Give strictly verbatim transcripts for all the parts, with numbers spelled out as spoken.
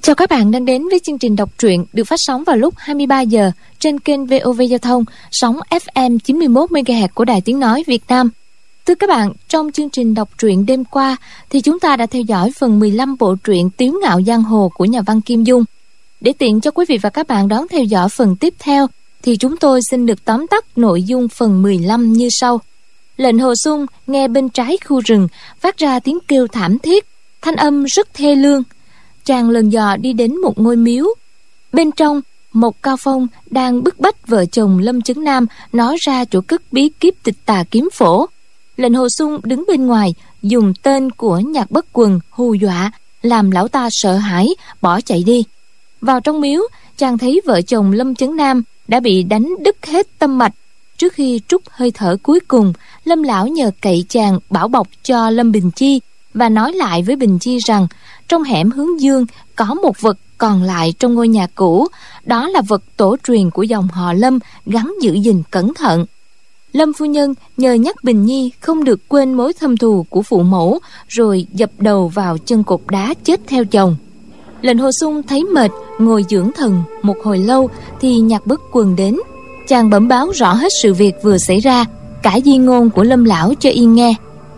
Chào các bạn đang đến với chương trình đọc truyện được phát sóng vào lúc hai mươi ba giờ trên kênh vê o vê Giao thông, sóng ép em chín mươi mốt mê ga héc của Đài Tiếng Nói Việt Nam. Thưa các bạn, trong chương trình đọc truyện đêm qua thì chúng ta đã theo dõi phần mười lăm bộ truyện Tiếu Ngạo Giang Hồ của nhà văn Kim Dung. Để tiện cho quý vị và các bạn đón theo dõi phần tiếp theo thì chúng tôi xin được tóm tắt nội dung phần mười lăm như sau. Lệnh Hồ Xung nghe bên trái khu rừng phát ra tiếng kêu thảm thiết, thanh âm rất thê lương. Chàng lần dò đi đến một ngôi miếu. Bên trong, Mộc Cao Phong đang bức bách vợ chồng Lâm Chấn Nam nói ra chỗ cất bí kíp Tịch Tà Kiếm Phổ. Lệnh Hồ Xung đứng bên ngoài, dùng tên của Nhạc Bất Quần hù dọa, làm lão ta sợ hãi, bỏ chạy đi. Vào trong miếu, chàng thấy vợ chồng Lâm Chấn Nam đã bị đánh đứt hết tâm mạch. Trước khi trút hơi thở cuối cùng, Lâm lão nhờ cậy chàng bảo bọc cho Lâm Bình Chi và nói lại với Bình Chi rằng trong hẻm hướng dương có một vật còn lại trong ngôi nhà cũ, đó là vật tổ truyền của dòng họ Lâm, gắn giữ gìn cẩn thận. Lâm phu nhân nhờ nhắc Bình Nhi không được quên mối thâm thù của phụ mẫu, rồi dập đầu vào chân cột đá chết theo chồng. Lệnh Hồ Xung thấy mệt, ngồi dưỡng thần một hồi lâu thì Nhạc Bất Quần đến. Chàng bẩm báo rõ hết sự việc vừa xảy ra, cả di ngôn của Lâm lão cho y nghe.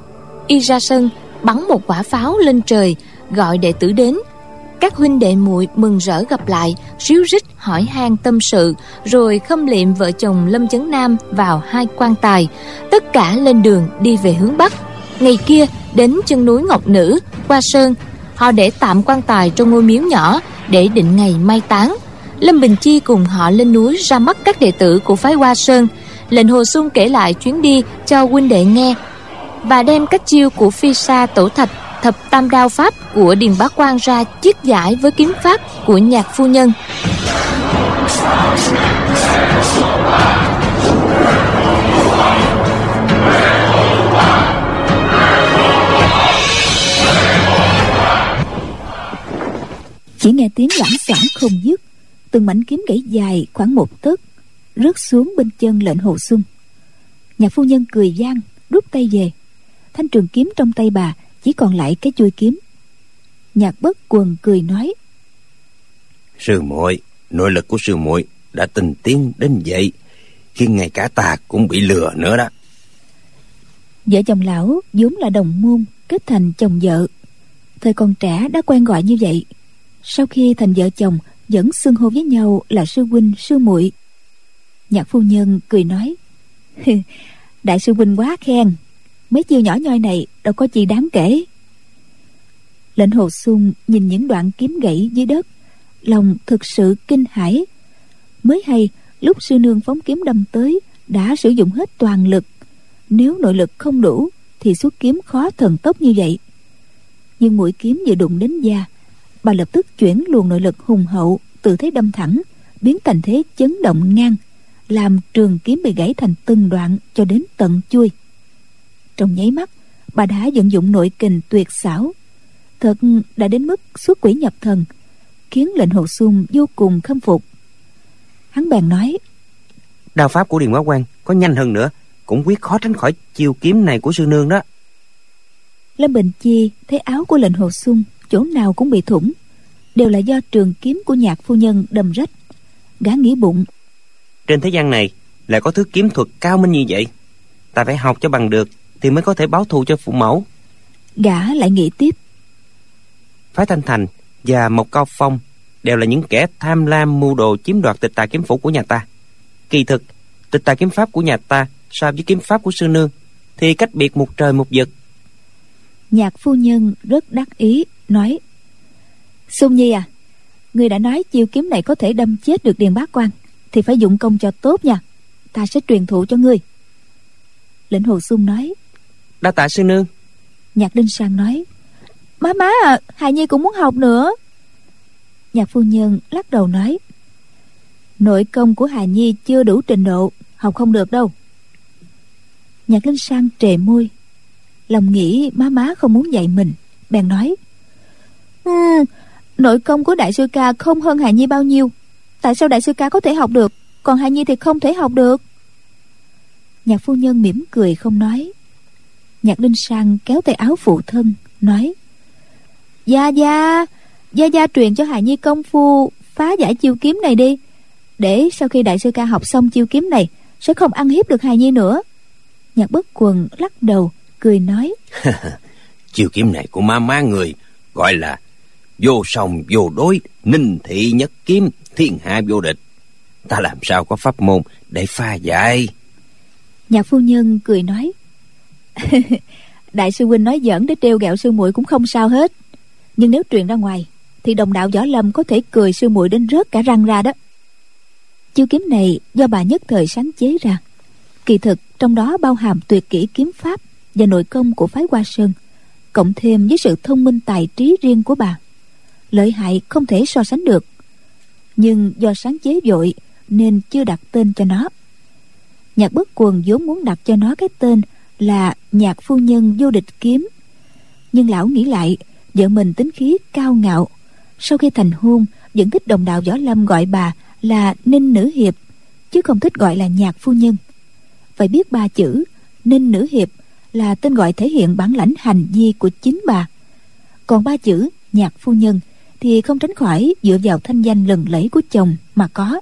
Y ra sân bắn một quả pháo lên trời, gọi đệ tử đến. Các huynh đệ muội mừng rỡ gặp lại, ríu rít hỏi han tâm sự, rồi khâm liệm vợ chồng Lâm Chấn Nam vào hai quan tài. Tất cả lên đường đi về hướng bắc. Ngày kia đến chân núi Ngọc Nữ, qua sơn. Họ để tạm quan tài trong ngôi miếu nhỏ để định ngày mai táng. Lâm Bình Chi cùng họ lên núi ra mắt các đệ tử của phái Hoa Sơn. Lệnh Hồ Xung kể lại chuyến đi cho huynh đệ nghe và đem cách chiêu của Phi Sa Tổ Thạch, thập tam đao pháp của Điền Bá Quang ra chiết giải với kiếm pháp của Nhạc phu nhân. Chỉ nghe tiếng loảng xoảng không dứt, từng mảnh kiếm gãy dài khoảng một tấc rớt xuống bên chân Lệnh Hồ Xung. Nhạc phu nhân cười gian, rút tay về. Thanh trường kiếm trong tay bà chỉ còn lại cái chuôi kiếm. Nhạc Bất Quần cười nói: Sư muội, nội lực của sư muội đã tinh tiến đến vậy, khiến ngay cả ta cũng bị lừa nữa đó. Vợ chồng lão vốn là đồng môn, kết thành chồng vợ. Thời còn trẻ đã quen gọi như vậy. Sau khi thành vợ chồng vẫn xưng hô với nhau là sư huynh sư muội. Nhạc phu nhân cười nói: Đại sư huynh quá khen, mấy chiêu nhỏ nhoi này đâu có gì đáng kể. Lệnh Hồ Xung nhìn những đoạn kiếm gãy dưới đất, lòng thực sự kinh hãi. Mới hay lúc sư nương phóng kiếm đâm tới đã sử dụng hết toàn lực, nếu nội lực không đủ thì xuất kiếm khó thần tốc như vậy. Nhưng mũi kiếm vừa đụng đến da, bà lập tức chuyển luồng nội lực hùng hậu từ thế đâm thẳng biến thành thế chấn động ngang, làm trường kiếm bị gãy thành từng đoạn cho đến tận chuôi. Trong nháy mắt, bà đã vận dụng nội kình tuyệt xảo, thật đã đến mức xuất quỷ nhập thần, khiến Lệnh Hồ Xung vô cùng khâm phục. Hắn bèn nói: Đao pháp của Điền Bá Quang có nhanh hơn nữa, cũng quyết khó tránh khỏi chiêu kiếm này của sư nương đó. Lâm Bình Chi thấy áo của Lệnh Hồ Xung chỗ nào cũng bị thủng, đều là do trường kiếm của Nhạc phu nhân đâm rách. Gã nghĩ bụng: Trên thế gian này lại có thứ kiếm thuật cao minh như vậy, ta phải học cho bằng được thì mới có thể báo thù cho phụ mẫu. Gã lại nghĩ tiếp: Phái Thanh Thành và Mộc Cao Phong đều là những kẻ tham lam mưu đồ chiếm đoạt Tịch Tà Kiếm Phổ của nhà ta. Kỳ thực Tịch Tà Kiếm Pháp của nhà ta so với kiếm pháp của sư nương thì cách biệt một trời một vực. Nhạc phu nhân rất đắc ý nói: Xung Nhi à, ngươi đã nói chiêu kiếm này có thể đâm chết được Điền Bá Quang thì phải dụng công cho tốt nha, ta sẽ truyền thụ cho ngươi. Lệnh Hồ Xung nói: Đa tạ sư nương. Nhạc Linh Sang nói: Má má à, Hài Nhi cũng muốn học nữa. Nhạc phu nhân lắc đầu nói: Nội công của Hài Nhi chưa đủ trình độ, học không được đâu. Nhạc Linh Sang trề môi, lòng nghĩ má má không muốn dạy mình, bèn nói: ừ, nội công của đại sư ca không hơn Hài Nhi bao nhiêu, tại sao đại sư ca có thể học được, còn Hài Nhi thì không thể học được? Nhạc phu nhân mỉm cười không nói. Nhạc Linh Sang kéo tay áo phụ thân nói: Gia gia, Gia Gia truyền cho hài nhi công phu phá giải chiêu kiếm này đi, để sau khi đại sư ca học xong chiêu kiếm này sẽ không ăn hiếp được hài nhi nữa. Nhạc Bất Quần lắc đầu cười nói: Chiêu kiếm này của má má người gọi là vô song vô đối, ninh thị nhất kiếm, thiên hạ vô địch. Ta làm sao có pháp môn để pha giải? Nhạc phu nhân cười nói: Đại sư huynh nói giỡn để trêu ghẹo sư muội cũng không sao hết, nhưng nếu truyền ra ngoài thì đồng đạo võ lâm có thể cười sư muội đến rớt cả răng ra đó. Chiêu kiếm này do bà nhất thời sáng chế ra, kỳ thực trong đó bao hàm tuyệt kỹ kiếm pháp và nội công của phái Hoa Sơn, cộng thêm với sự thông minh tài trí riêng của bà, lợi hại không thể so sánh được. Nhưng do sáng chế vội nên chưa đặt tên cho nó. Nhạc Bất Quần vốn muốn đặt cho nó cái tên là Nhạc Phu Nhân Vô Địch Kiếm, nhưng lão nghĩ lại, vợ mình tính khí cao ngạo, sau khi thành hôn vẫn thích đồng đạo võ lâm gọi bà là Ninh Nữ Hiệp, chứ không thích gọi là Nhạc Phu Nhân. Phải biết ba chữ Ninh Nữ Hiệp là tên gọi thể hiện bản lãnh hành vi của chính bà, còn ba chữ Nhạc Phu Nhân thì không tránh khỏi dựa vào thanh danh lừng lẫy của chồng mà có.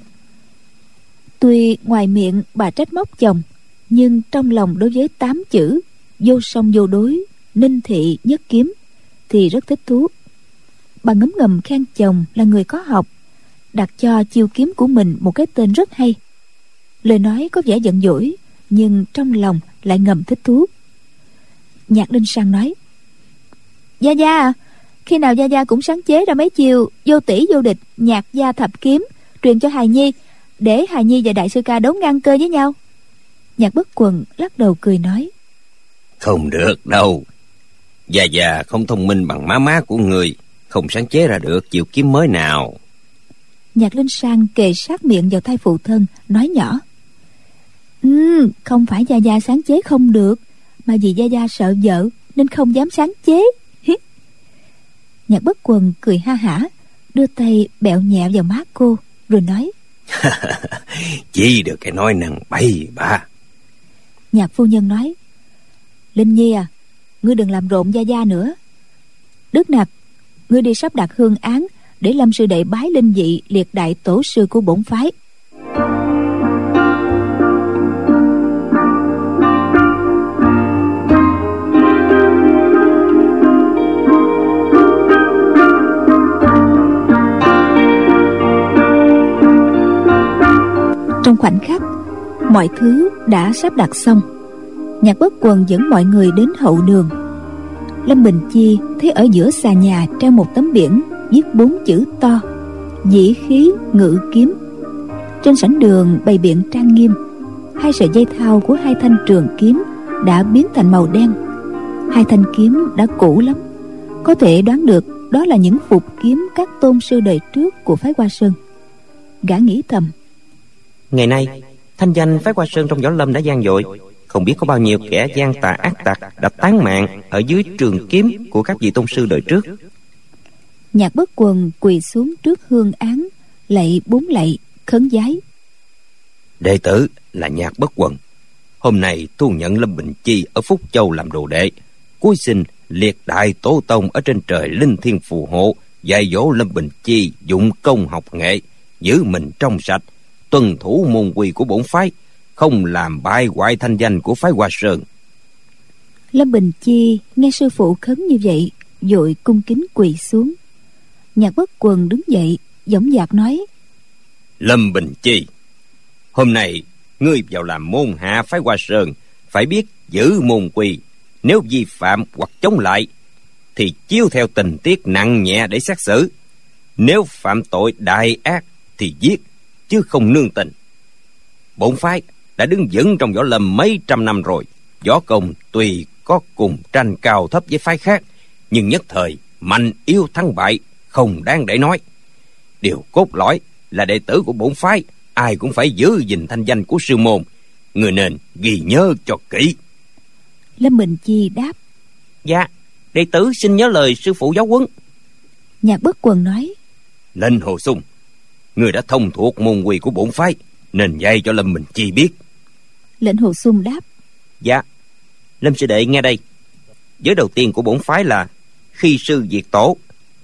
Tuy ngoài miệng bà trách móc chồng, nhưng trong lòng đối với tám chữ vô song vô đối, ninh thị nhất kiếm thì rất thích thú. Bà ngấm ngầm khen chồng là người có học, đặt cho chiêu kiếm của mình một cái tên rất hay. Lời nói có vẻ giận dỗi, nhưng trong lòng lại ngầm thích thú. Nhạc Linh Sang nói: Gia Gia à, khi nào Gia Gia cũng sáng chế ra mấy chiêu vô tỷ vô địch nhạc gia thập kiếm truyền cho hài nhi, để hài nhi và đại sư ca đấu ngang cơ với nhau. Nhạc Bất Quần lắc đầu cười nói: Không được đâu, Gia Gia không thông minh bằng má má của người, không sáng chế ra được chiêu kiếm mới nào. Nhạc Linh Sang kề sát miệng vào tai phụ thân nói nhỏ: Ừ, không phải Gia Gia sáng chế không được, mà vì Gia Gia sợ vợ nên không dám sáng chế. Nhạc Bất Quần cười ha hả, đưa tay bẹo nhẹ vào má cô rồi nói: Chỉ được cái nói năng bậy bạ. Nhạc phu nhân nói: Linh Nhi à, ngươi đừng làm rộn Gia Gia nữa. Đức Nặc, ngươi đi sắp đặt hương án để Lâm sư đệ bái linh vị liệt đại tổ sư của bổn phái. Trong khoảnh khắc mọi thứ đã sắp đặt xong, Nhạc Bất Quần dẫn mọi người đến hậu đường. Lâm Bình Chi thấy ở giữa xà nhà treo một tấm biển viết bốn chữ to: Dĩ khí ngự kiếm. Trên sảnh đường bày biện trang nghiêm, hai sợi dây thao của hai thanh trường kiếm đã biến thành màu đen. Hai thanh kiếm đã cũ lắm, có thể đoán được đó là những phục kiếm các tôn sư đời trước của phái Hoa Sơn. Gã nghĩ thầm: Ngày nay thanh danh phái Hoa Sơn trong võ lâm đã vang dội, không biết có bao nhiêu kẻ gian tà ác tặc đã tán mạng ở dưới trường kiếm của các vị tôn sư đời trước. Nhạc Bất Quần quỳ xuống trước hương án, lạy bốn lạy khấn vái: Đệ tử là Nhạc Bất Quần, hôm nay thu nhận Lâm Bình Chi ở Phúc Châu làm đồ đệ, cúi xin liệt đại tổ tông ở trên trời linh thiên phù hộ, dạy dỗ Lâm Bình Chi dụng công học nghệ, giữ mình trong sạch, tuân thủ môn quy của bổn phái, không làm bại hoại thanh danh của phái Hoa Sơn. Lâm Bình Chi nghe sư phụ khấn như vậy, vội cung kính quỳ xuống. Nhạc Bất Quần đứng dậy dõng dạc nói: Lâm Bình Chi, hôm nay ngươi vào làm môn hạ phái Hoa Sơn, phải biết giữ môn quy. Nếu vi phạm hoặc chống lại thì chiếu theo tình tiết nặng nhẹ để xét xử. Nếu phạm tội đại ác thì giết, chứ không nương tình. Bổn phái đã đứng vững trong võ lâm mấy trăm năm rồi, võ công tuy có cùng tranh cao thấp với phái khác, nhưng nhất thời mạnh yếu thắng bại không đáng để nói. Điều cốt lõi là đệ tử của bổn phái ai cũng phải giữ gìn thanh danh của sư môn, người nên ghi nhớ cho kỹ. Lâm Bình Chi đáp: Dạ, đệ tử xin nhớ lời sư phụ giáo huấn. Nhạc Bất Quần nói: Lệnh Hồ Sung, người đã thông thuộc môn quy của bổn phái, nên dạy cho Lâm Bình Chi biết. Lệnh Hồ Sung đáp: Dạ, Lâm sư đệ nghe đây. Giới đầu tiên của bổn phái là khi sư diệt tổ,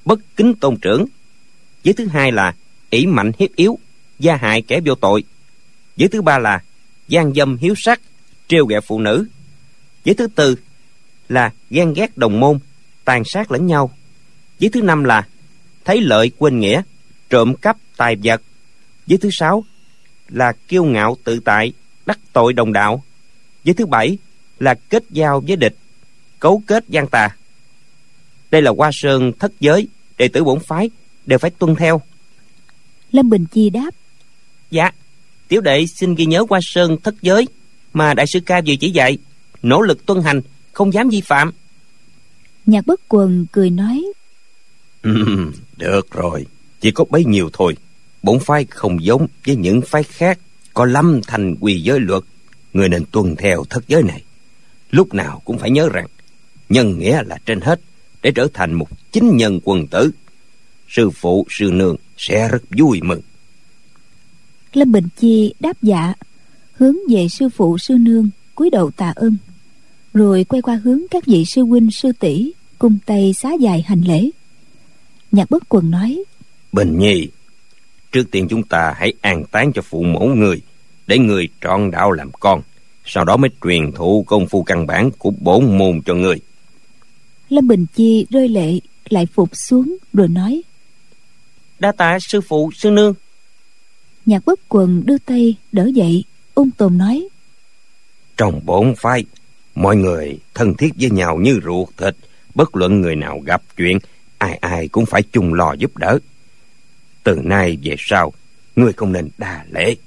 bất kính tôn trưởng. Giới thứ hai là ỷ mạnh hiếp yếu, gia hại kẻ vô tội. Giới thứ ba là gian dâm hiếu sắc, trêu ghẹo phụ nữ. Giới thứ tư là ghen ghét đồng môn, tàn sát lẫn nhau. Giới thứ năm là thấy lợi quên nghĩa, trộm cắp tài vật. Giới thứ sáu là kiêu ngạo tự tại, đắc tội đồng đạo. Giới thứ bảy là kết giao với địch, cấu kết gian tà. Đây là Hoa Sơn thất giới, đệ tử bổn phái đều phải tuân theo. Lâm Bình Chi đáp: Dạ, tiểu đệ xin ghi nhớ Hoa Sơn thất giới mà đại sư ca vừa chỉ dạy, nỗ lực tuân hành, không dám vi phạm. Nhạc Bất Quần cười nói: Ừ, được rồi, chỉ có bấy nhiêu thôi. Bổn phái không giống với những phái khác có lâm thành quy giới luật. Người nên tuân theo thất giới này. Lúc nào cũng phải nhớ rằng nhân nghĩa là trên hết, để trở thành một chính nhân quân tử. Sư phụ sư nương sẽ rất vui mừng. Lâm Bình Chi đáp dạ, hướng về sư phụ sư nương cúi đầu tạ ơn, rồi quay qua hướng các vị sư huynh sư tỷ cung tay xá dài hành lễ. Nhạc Bất Quần nói: Bình Nhi, trước tiên chúng ta hãy an táng cho phụ mẫu người, để người trọn đạo làm con, sau đó mới truyền thụ công phu căn bản của bổn môn cho người. Lâm Bình Chi rơi lệ, lại phục xuống rồi nói: Đa tạ sư phụ sư nương. Nhạc Bất Quần đưa tay đỡ dậy, ung tồn nói: Trong bổn phái, mọi người thân thiết với nhau như ruột thịt. Bất luận người nào gặp chuyện, ai ai cũng phải chung lo giúp đỡ. Từ nay về sau, ngươi không nên đa lễ.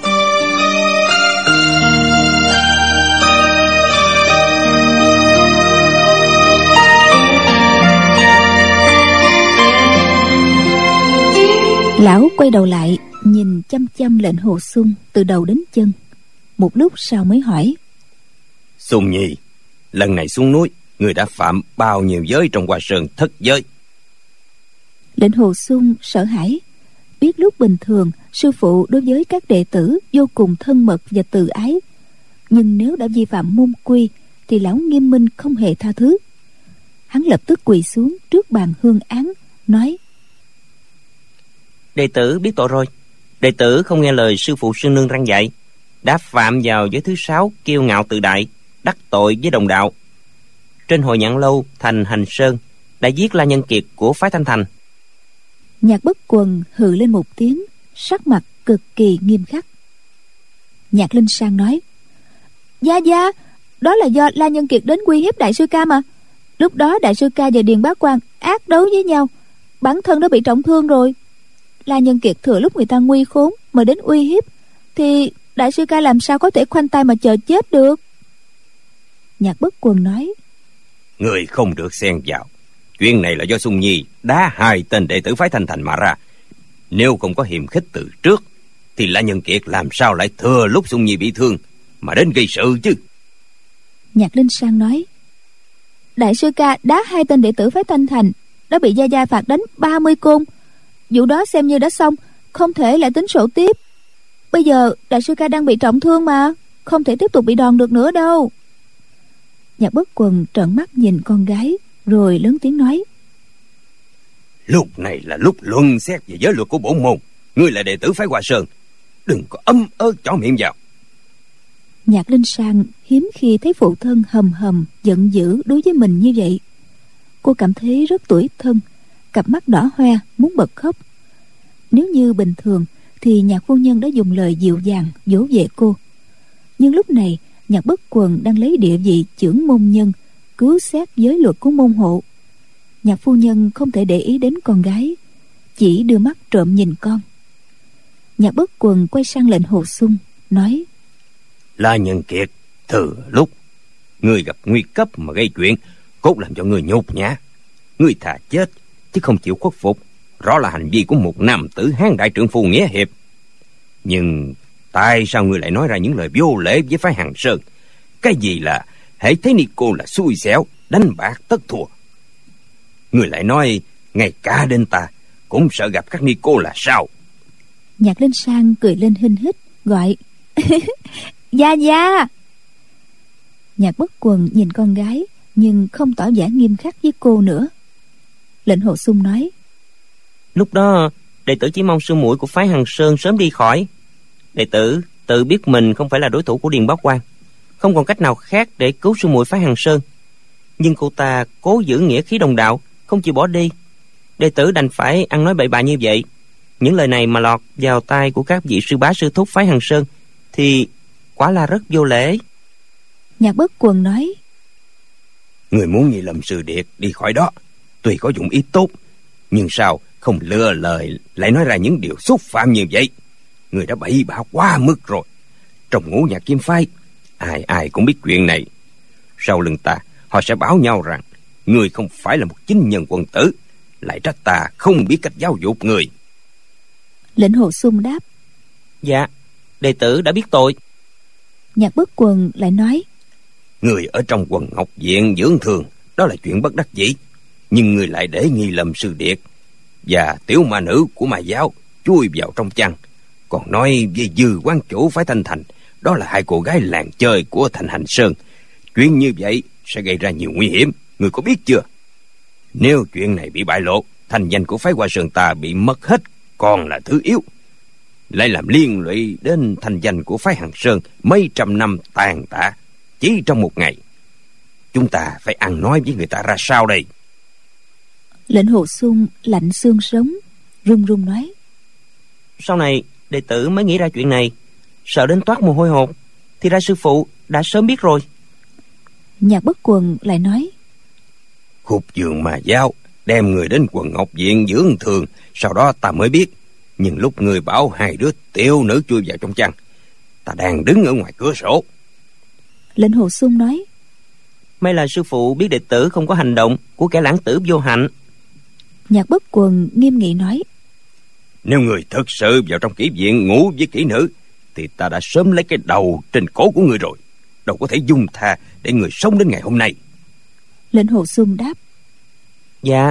Lão quay đầu lại nhìn chăm chăm Lệnh Hồ Xuân từ đầu đến chân, một lúc sau mới hỏi: Xuân Nhi, lần này xuống núi, người đã phạm bao nhiêu giới trong Hoa Sơn thất giới? Lệnh Hồ Xuân sợ hãi, biết lúc bình thường sư phụ đối với các đệ tử vô cùng thân mật và từ ái, nhưng nếu đã vi phạm môn quy thì lão nghiêm minh không hề tha thứ. Hắn lập tức quỳ xuống trước bàn hương án, nói: Đệ tử biết tội rồi. Đệ tử không nghe lời sư phụ sư nương răn dạy, đã phạm vào giới thứ sáu, kiêu ngạo tự đại, đắc tội với đồng đạo. Trên hội Nhạn Lâu thành Hành Sơn đã giết La Nhân Kiệt của phái Thanh Thành. Nhạc Bất Quần hừ lên một tiếng, sắc mặt cực kỳ nghiêm khắc. Nhạc Linh Sang nói: Gia Gia, đó là do La Nhân Kiệt đến uy hiếp đại sư ca mà. Lúc đó đại sư ca và Điền Bá Quang ác đấu với nhau, bản thân đã bị trọng thương rồi. La Nhân Kiệt thừa lúc người ta nguy khốn mà đến uy hiếp, thì đại sư ca làm sao có thể khoanh tay mà chờ chết được. Nhạc Bất Quần nói: Người không được xen vào. Chuyện này là do Xuân Nhi đá hai tên đệ tử phái Thanh Thành mà ra. Nếu không có hiềm khích từ trước, thì La Nhân Kiệt làm sao lại thừa lúc Xuân Nhi bị thương mà đến gây sự chứ? Nhạc Linh Sang nói: Đại sư ca đá hai tên đệ tử phái Thanh Thành, đã bị Gia Gia phạt đánh ba mươi côn. Vụ đó xem như đã xong, không thể lại tính sổ tiếp. Bây giờ đại sư ca đang bị trọng thương mà, không thể tiếp tục bị đòn được nữa đâu. Nhạc Bất Quần trợn mắt nhìn con gái, rồi lớn tiếng nói: Lúc này là lúc luận xét về giới luật của bổn môn. Ngươi là đệ tử phái Hoa Sơn, đừng có ấm ớ chỏ miệng vào. Nhạc Linh Sang hiếm khi thấy phụ thân hầm hầm giận dữ đối với mình như vậy. Cô cảm thấy rất tủi thân, cặp mắt đỏ hoe muốn bật khóc. Nếu như bình thường thì Nhạc phu nhân đã dùng lời dịu dàng dỗ về cô, nhưng lúc này Nhạc Bất Quần đang lấy địa vị chưởng môn nhân cứu xét giới luật của môn hộ. Nhạc phu nhân không thể để ý đến con gái, chỉ đưa mắt trộm nhìn con. Nhạc Bất Quần quay sang Lệnh Hồ Xuân nói: La Nhân Kiệt, từ lúc ngươi gặp nguy cấp mà gây chuyện, cốt làm cho ngươi nhục nhã. Ngươi thà chết chứ không chịu khuất phục, rõ là hành vi của một nam tử hán đại trượng phu nghĩa hiệp. Nhưng tại sao ngươi lại nói ra những lời vô lễ với phái Hằng Sơn? Cái gì là hễ thấy ni cô là xui xẻo, đánh bạc tất thua? Ngươi lại nói ngay cả đến ta cũng sợ gặp các ni cô là sao? Nhạc Linh Sang cười lên hinh hít, gọi: Gia Gia. Nhạc Bất Quần nhìn con gái, nhưng không tỏ vẻ nghiêm khắc với cô nữa. Lệnh Hồ Xung nói: Lúc đó đệ tử chỉ mong sư muội của phái Hằng Sơn sớm đi khỏi. Đệ tử tự biết mình không phải là đối thủ của Điền Bá Quang, không còn cách nào khác để cứu sư muội phái Hằng Sơn. Nhưng cô ta cố giữ nghĩa khí đồng đạo, không chịu bỏ đi. Đệ tử đành phải ăn nói bậy bạ như vậy. Những lời này mà lọt vào tai của các vị sư bá sư thúc phái Hằng Sơn thì quả là rất vô lễ. Nhạc Bất Quần nói: Người muốn như Lâm Sư Điệt đi khỏi đó, tuy có dụng ý tốt, nhưng sao không lựa lời lại nói ra những điều xúc phạm như vậy? Người đã bậy bạ quá mức rồi. Trong Ngũ Nhạc Kiếm phái, ai ai cũng biết chuyện này. Sau lưng ta, họ sẽ báo nhau rằng người không phải là một chính nhân quân tử, lại trách ta không biết cách giáo dục người. Lệnh Hồ Xung đáp: Dạ, đệ tử đã biết tội. Nhạc Bất Quần lại nói: Người ở trong Quần Ngọc Viện dưỡng thương, đó là chuyện bất đắc dĩ. Nhưng người lại để nghi lầm Sư Điệt và tiểu ma nữ của ma giáo chui vào trong chăn, còn nói với Dư quan chủ phái Thanh Thành đó là hai cô gái làng chơi của Thành Hành Sơn. Chuyện như vậy sẽ gây ra nhiều nguy hiểm, người có biết chưa? Nếu chuyện này bị bại lộ, thành danh của phái Hoa Sơn ta bị mất hết còn là thứ yếu, lại làm liên lụy đến thành danh của phái Hằng Sơn mấy trăm năm tàn tạ chỉ trong một ngày. Chúng ta phải ăn nói với người ta ra sao đây? Lệnh Hồ Xung lạnh xương sống, run run nói: Sau này đệ tử mới nghĩ ra chuyện này, sợ đến toát mồ hôi hột, thì ra sư phụ đã sớm biết rồi. Nhạc Bất Quần lại nói: Khúc Dương ma giáo đem người đến Quần Ngọc Viện dưỡng thường, sau đó ta mới biết. Nhưng lúc người bảo hai đứa tiểu nữ chui vào trong chăn, ta đang đứng ở ngoài cửa sổ. Lệnh Hồ Xung nói: May là sư phụ biết đệ tử không có hành động của kẻ lãng tử vô hạnh. Nhạc Bất Quần nghiêm nghị nói: Nếu người thực sự vào trong kỹ viện ngủ với kỹ nữ, thì ta đã sớm lấy cái đầu trên cổ của người rồi, đâu có thể dung tha để người sống đến ngày hôm nay. Lệnh Hồ Xung đáp: Dạ.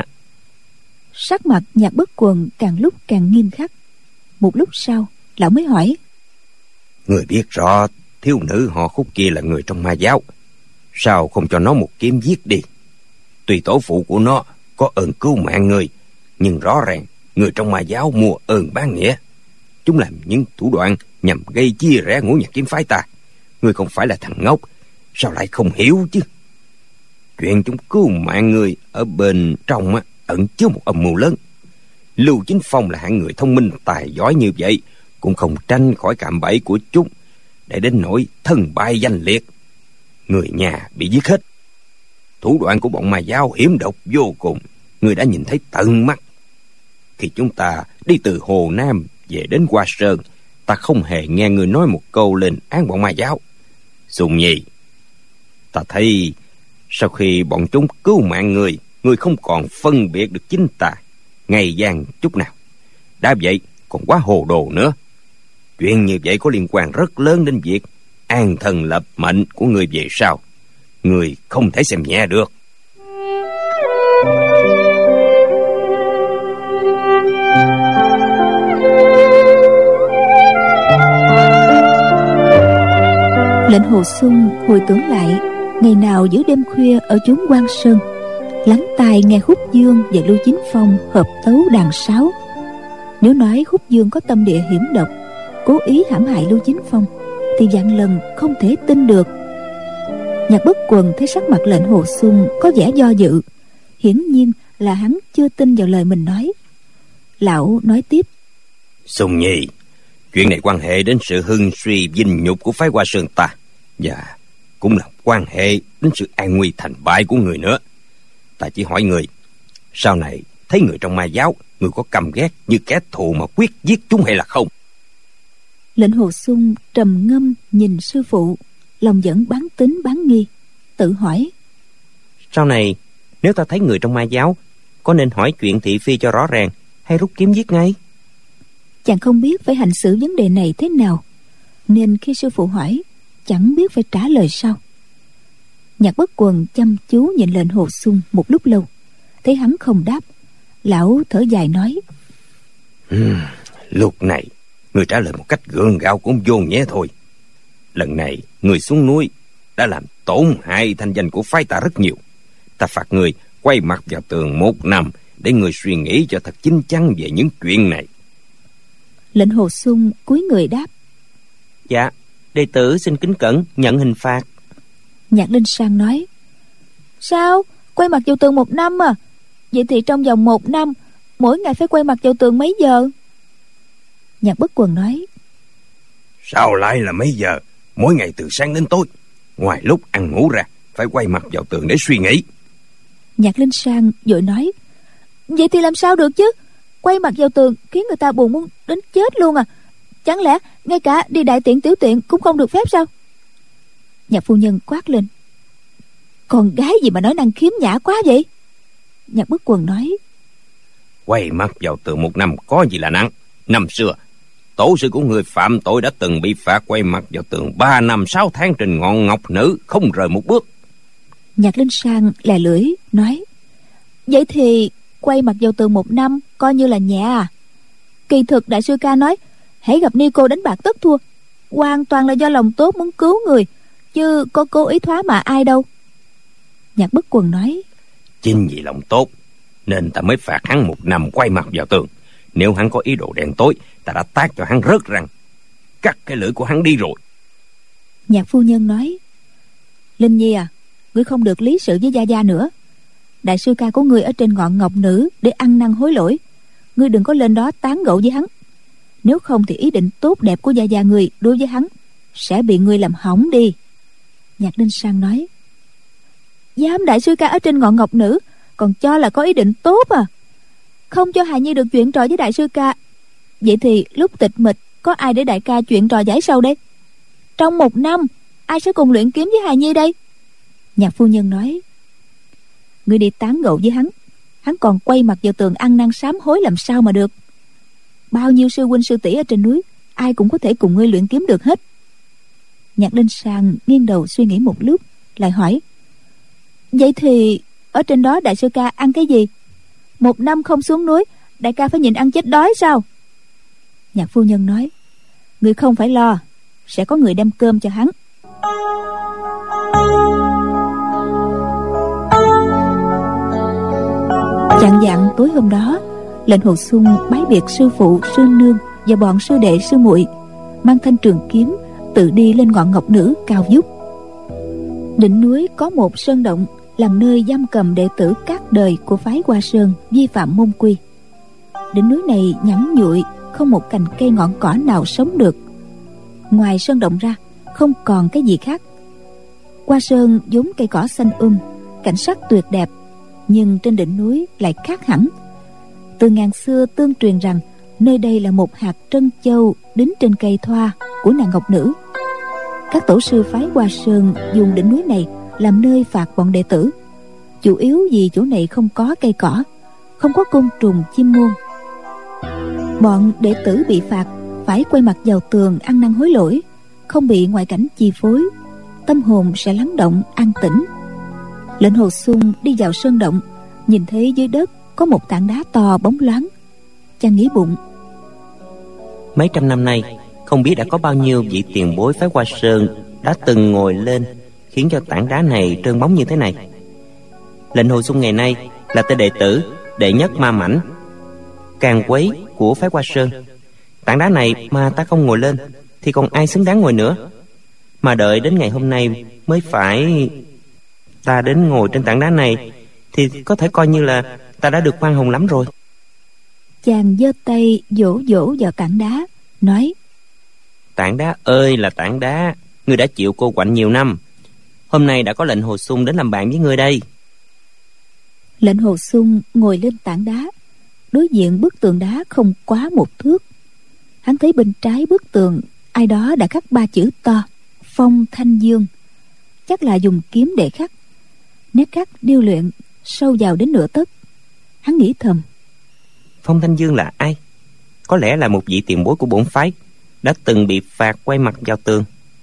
Sắc mặt Nhạc Bất Quần càng lúc càng nghiêm khắc. Một lúc sau, lão mới hỏi: Người biết rõ thiếu nữ họ Khúc kia là người trong ma giáo, sao không cho nó một kiếm giết đi? Tuy tổ phụ của nó có ơn cứu mạng người, nhưng rõ ràng người trong ma giáo mua ơn bán nghĩa. Chúng làm những thủ đoạn nhằm gây chia rẽ Ngũ Nhạc Kiếm phái ta. Người không phải là thằng ngốc, sao lại không hiểu chứ? Chuyện chúng cứu mạng người ở bên trong á, ẩn chứa một âm mưu lớn. Lưu Chính Phong là hạng người thông minh tài giỏi như vậy, cũng không tránh khỏi cạm bẫy của chúng, để đến nỗi thân bại danh liệt. Người nhà bị giết hết. Thủ đoạn của bọn ma giáo hiểm độc vô cùng, người đã nhìn thấy tận mắt. Khi chúng ta đi từ Hồ Nam về đến Hoa Sơn, ta không hề nghe người nói một câu lên án bọn ma giáo. Sùng Nhi, ta thấy sau khi bọn chúng cứu mạng người, người không còn phân biệt được chính tà ngày gian chút nào. Đã vậy còn quá hồ đồ nữa. Chuyện như vậy có liên quan rất lớn đến việc an thân lập mệnh của người về sau. Người không thể xem nhẹ được. Lệnh Hồ Xung hồi tưởng lại ngày nào giữa đêm khuya ở chốn Quan Sơn, lắng tai nghe Khúc Dương và Lưu Chính Phong hợp tấu đàn sáo. Nếu nói Khúc Dương có tâm địa hiểm độc, cố ý hãm hại Lưu Chính Phong, thì vạn lần không thể tin được. Nhạc Bất Quần thấy sắc mặt Lệnh Hồ Xung có vẻ do dự, hiển nhiên là hắn chưa tin vào lời mình nói. Lão nói tiếp: Sùng Nhi, chuyện này quan hệ đến sự hưng suy vinh nhục của phái Hoa Sơn ta, và cũng là quan hệ đến sự an nguy thành bại của người nữa. Ta chỉ hỏi người, sau này thấy người trong ma giáo, người có căm ghét như kẻ thù mà quyết giết chúng hay là không? Lệnh Hồ Xung trầm ngâm nhìn sư phụ, lòng vẫn bán tính bán nghi, tự hỏi: Sau này nếu ta thấy người trong ma giáo, có nên hỏi chuyện thị phi cho rõ ràng, hay rút kiếm giết ngay? Chàng không biết phải hành xử vấn đề này thế nào, nên khi sư phụ hỏi, chẳng biết phải trả lời sao. Nhạc Bất Quần chăm chú nhìn Lệnh Hồ Xung một lúc lâu, thấy hắn không đáp, lão thở dài nói: uhm, Lúc này người trả lời một cách gượng gạo cũng vô nhẽ thôi. Lần này người xuống núi đã làm tổn hại thanh danh của phái ta rất nhiều. Ta phạt người quay mặt vào tường một năm để người suy nghĩ cho thật chín chắn về những chuyện này. Lệnh Hồ Xung cúi người đáp: Dạ, đệ tử xin kính cẩn nhận hình phạt. Nhạc Linh Sang nói: Sao? Quay mặt vào tường một năm à? Vậy thì trong vòng một năm, mỗi ngày phải quay mặt vào tường mấy giờ? Nhạc Bất Quần nói: Sao lại là mấy giờ? Mỗi ngày từ sáng đến tối, ngoài lúc ăn ngủ ra, phải quay mặt vào tường để suy nghĩ. Nhạc Linh Sang vội nói: Vậy thì làm sao được chứ? Quay mặt vào tường khiến người ta buồn muốn đến chết luôn à. Chẳng lẽ ngay cả đi đại tiện tiểu tiện cũng không được phép sao? Nhạc phu nhân quát lên: Con gái gì mà nói năng khiếm nhã quá vậy? Nhạc Bất Quần nói: Quay mặt vào tường một năm có gì là nặng. Năm xưa, tổ sư của người phạm tội đã từng bị phạt quay mặt vào tường ba năm sáu tháng trên ngọn ngọc nữ, không rời một bước. Nhạc Linh Sang lè lưỡi nói: Vậy thì quay mặt vào tường một năm coi như là nhẹ à? Kỳ thực đại sư ca nói, hãy gặp ni cô đánh bạc tất thua, hoàn toàn là do lòng tốt muốn cứu người, chứ có cố ý thoá mạ ai đâu. Nhạc Bất Quần nói: Chính vì lòng tốt nên ta mới phạt hắn một năm quay mặt vào tường. Nếu hắn có ý đồ đen tối, ta đã tát cho hắn rớt răng, cắt cái lưỡi của hắn đi rồi. Nhạc phu nhân nói: Linh Nhi à, ngươi không được lý sự với Gia Gia nữa. Đại sư ca của ngươi ở trên ngọn ngọc nữ để ăn năn hối lỗi, ngươi đừng có lên đó tán gẫu với hắn. Nếu không thì ý định tốt đẹp của Gia Gia ngươi đối với hắn sẽ bị ngươi làm hỏng đi. Nhạc Linh Sang nói: Dám đại sư ca ở trên ngọn ngọc nữ còn cho là có ý định tốt à? Không cho hài nhi được chuyện trò với đại sư ca, vậy thì lúc tịch mịch có ai để đại ca chuyện trò giải sầu đây? Trong một năm ai sẽ cùng luyện kiếm với hài nhi đây? Nhạc phu nhân nói: Ngươi đi tán gẫu với hắn, hắn còn quay mặt vào tường ăn năn sám hối làm sao mà được? Bao nhiêu sư huynh sư tỷ ở trên núi, ai cũng có thể cùng ngươi luyện kiếm được hết. Nhạc Linh Sang nghiêng đầu suy nghĩ một lúc, lại hỏi: Vậy thì ở trên đó đại sư ca ăn cái gì? Một năm không xuống núi, đại ca phải nhịn ăn chết đói sao? Nhạc phu nhân nói: Ngươi không phải lo, sẽ có người đem cơm cho hắn. Chạng vạng tối hôm đó, Lệnh Hồ Xung bái biệt sư phụ sư nương và bọn sư đệ sư muội, mang thanh trường kiếm tự đi lên ngọn ngọc nữ cao vút. Đỉnh núi có một sơn động làm nơi giam cầm đệ tử các đời của phái Hoa Sơn vi phạm môn quy. Đỉnh núi này nhẵn nhụi, không một cành cây ngọn cỏ nào sống được. Ngoài sơn động ra không còn cái gì khác. Hoa Sơn vốn cây cỏ xanh um, cảnh sắc tuyệt đẹp, nhưng trên đỉnh núi lại khác hẳn. Từ ngàn xưa tương truyền rằng nơi đây là một hạt trân châu đính trên cây thoa của nàng ngọc nữ. Các tổ sư phái Hoa Sơn dùng đỉnh núi này làm nơi phạt bọn đệ tử, chủ yếu vì chỗ này không có cây cỏ, không có côn trùng chim muôn. Bọn đệ tử bị phạt phải quay mặt vào tường ăn năn hối lỗi, không bị ngoại cảnh chi phối, tâm hồn sẽ lắng động an tĩnh. Lệnh Hồ Xung đi vào sơn động, nhìn thấy dưới đất có một tảng đá to bóng loáng. Chàng nghĩ bụng: Mấy trăm năm nay không biết đã có bao nhiêu vị tiền bối phái Hoa Sơn đã từng ngồi lên, khiến cho tảng đá này trơn bóng như thế này. Lệnh Hồ Xung ngày nay là tên đệ tử đệ nhất ma mãnh càng quấy của phái Hoa Sơn. Tảng đá này mà ta không ngồi lên thì còn ai xứng đáng ngồi nữa? Mà đợi đến ngày hôm nay mới phải ta đến ngồi trên tảng đá này thì có thể coi như là ta đã được khoan hồng lắm rồi. Chàng giơ tay vỗ vỗ vào tảng đá, nói: Tảng đá ơi là tảng đá, ngươi đã chịu cô quạnh nhiều năm, hôm nay đã có Lệnh Hồ Xung đến làm bạn với ngươi đây. Lệnh Hồ Xung ngồi lên tảng đá, đối diện bức tường đá không quá một thước. Hắn thấy bên trái bức tường ai đó đã khắc ba chữ to: Phong Thanh Dương, chắc là dùng kiếm để khắc. Nét khắc điêu luyện sâu vào đến nửa tấc. Hắn nghĩ thầm: Phong Thanh Dương là ai? Có lẽ là một vị tiền bối của bổn phái, đã từng bị phạt quay mặt vào tường.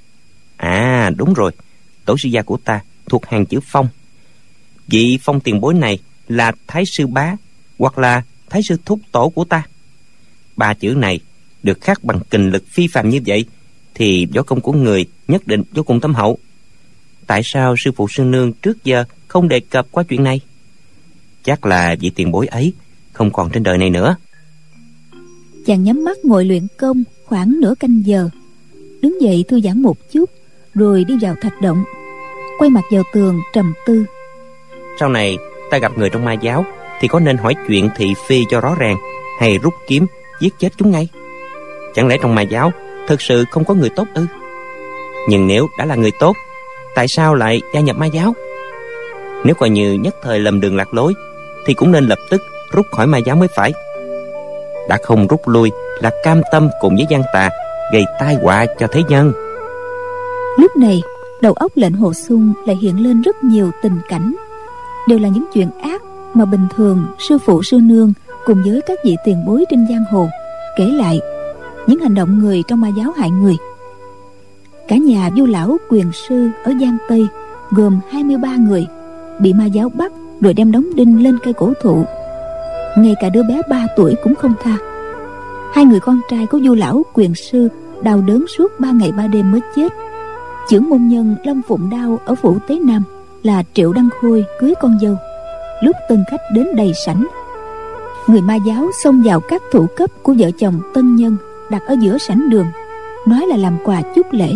À đúng rồi, tổ sư gia của ta thuộc hàng chữ Phong. Vị Phong tiền bối này là Thái sư bá hoặc là Thái sư thúc tổ của ta. Ba chữ này được khắc bằng kình lực phi phàm như vậy thì võ công của người nhất định vô cùng thâm hậu. Tại sao sư phụ sư nương trước giờ không đề cập qua chuyện này? Chắc là vị tiền bối ấy không còn trên đời này nữa. Chàng nhắm mắt ngồi luyện công khoảng nửa canh giờ, đứng dậy thư giãn một chút, rồi đi vào thạch động, quay mặt vào tường trầm tư. Sau này ta gặp người trong ma giáo thì có nên hỏi chuyện thị phi cho rõ ràng, hay rút kiếm giết chết chúng ngay? Chẳng lẽ trong ma giáo thực sự không có người tốt ư? Nhưng nếu đã là người tốt, tại sao lại gia nhập ma giáo? Nếu coi như nhất thời lầm đường lạc lối thì cũng nên lập tức rút khỏi ma giáo mới phải. Đã không rút lui là cam tâm cùng với gian tà gây tai họa cho thế nhân. Lúc này đầu óc Lệnh Hồ Xuân lại hiện lên rất nhiều tình cảnh, đều là những chuyện ác mà bình thường sư phụ sư nương cùng với các vị tiền bối trên giang hồ kể lại, những hành động người trong ma giáo hại người. Cả nhà Vu lão quyền sư ở Giang Tây gồm hai mươi ba người bị ma giáo bắt rồi đem đóng đinh lên cây cổ thụ. Ngay cả đứa bé ba tuổi cũng không tha. Hai người con trai của Vu lão quyền sư đau đớn suốt ba ngày ba đêm mới chết. Chưởng môn nhân Long Phụng Đao ở phủ Tế Nam là Triệu Đăng Khôi cưới con dâu. Lúc tân khách đến đầy sảnh, người ma giáo xông vào các thủ cấp của vợ chồng tân nhân đặt ở giữa sảnh đường, nói là làm quà chúc lễ.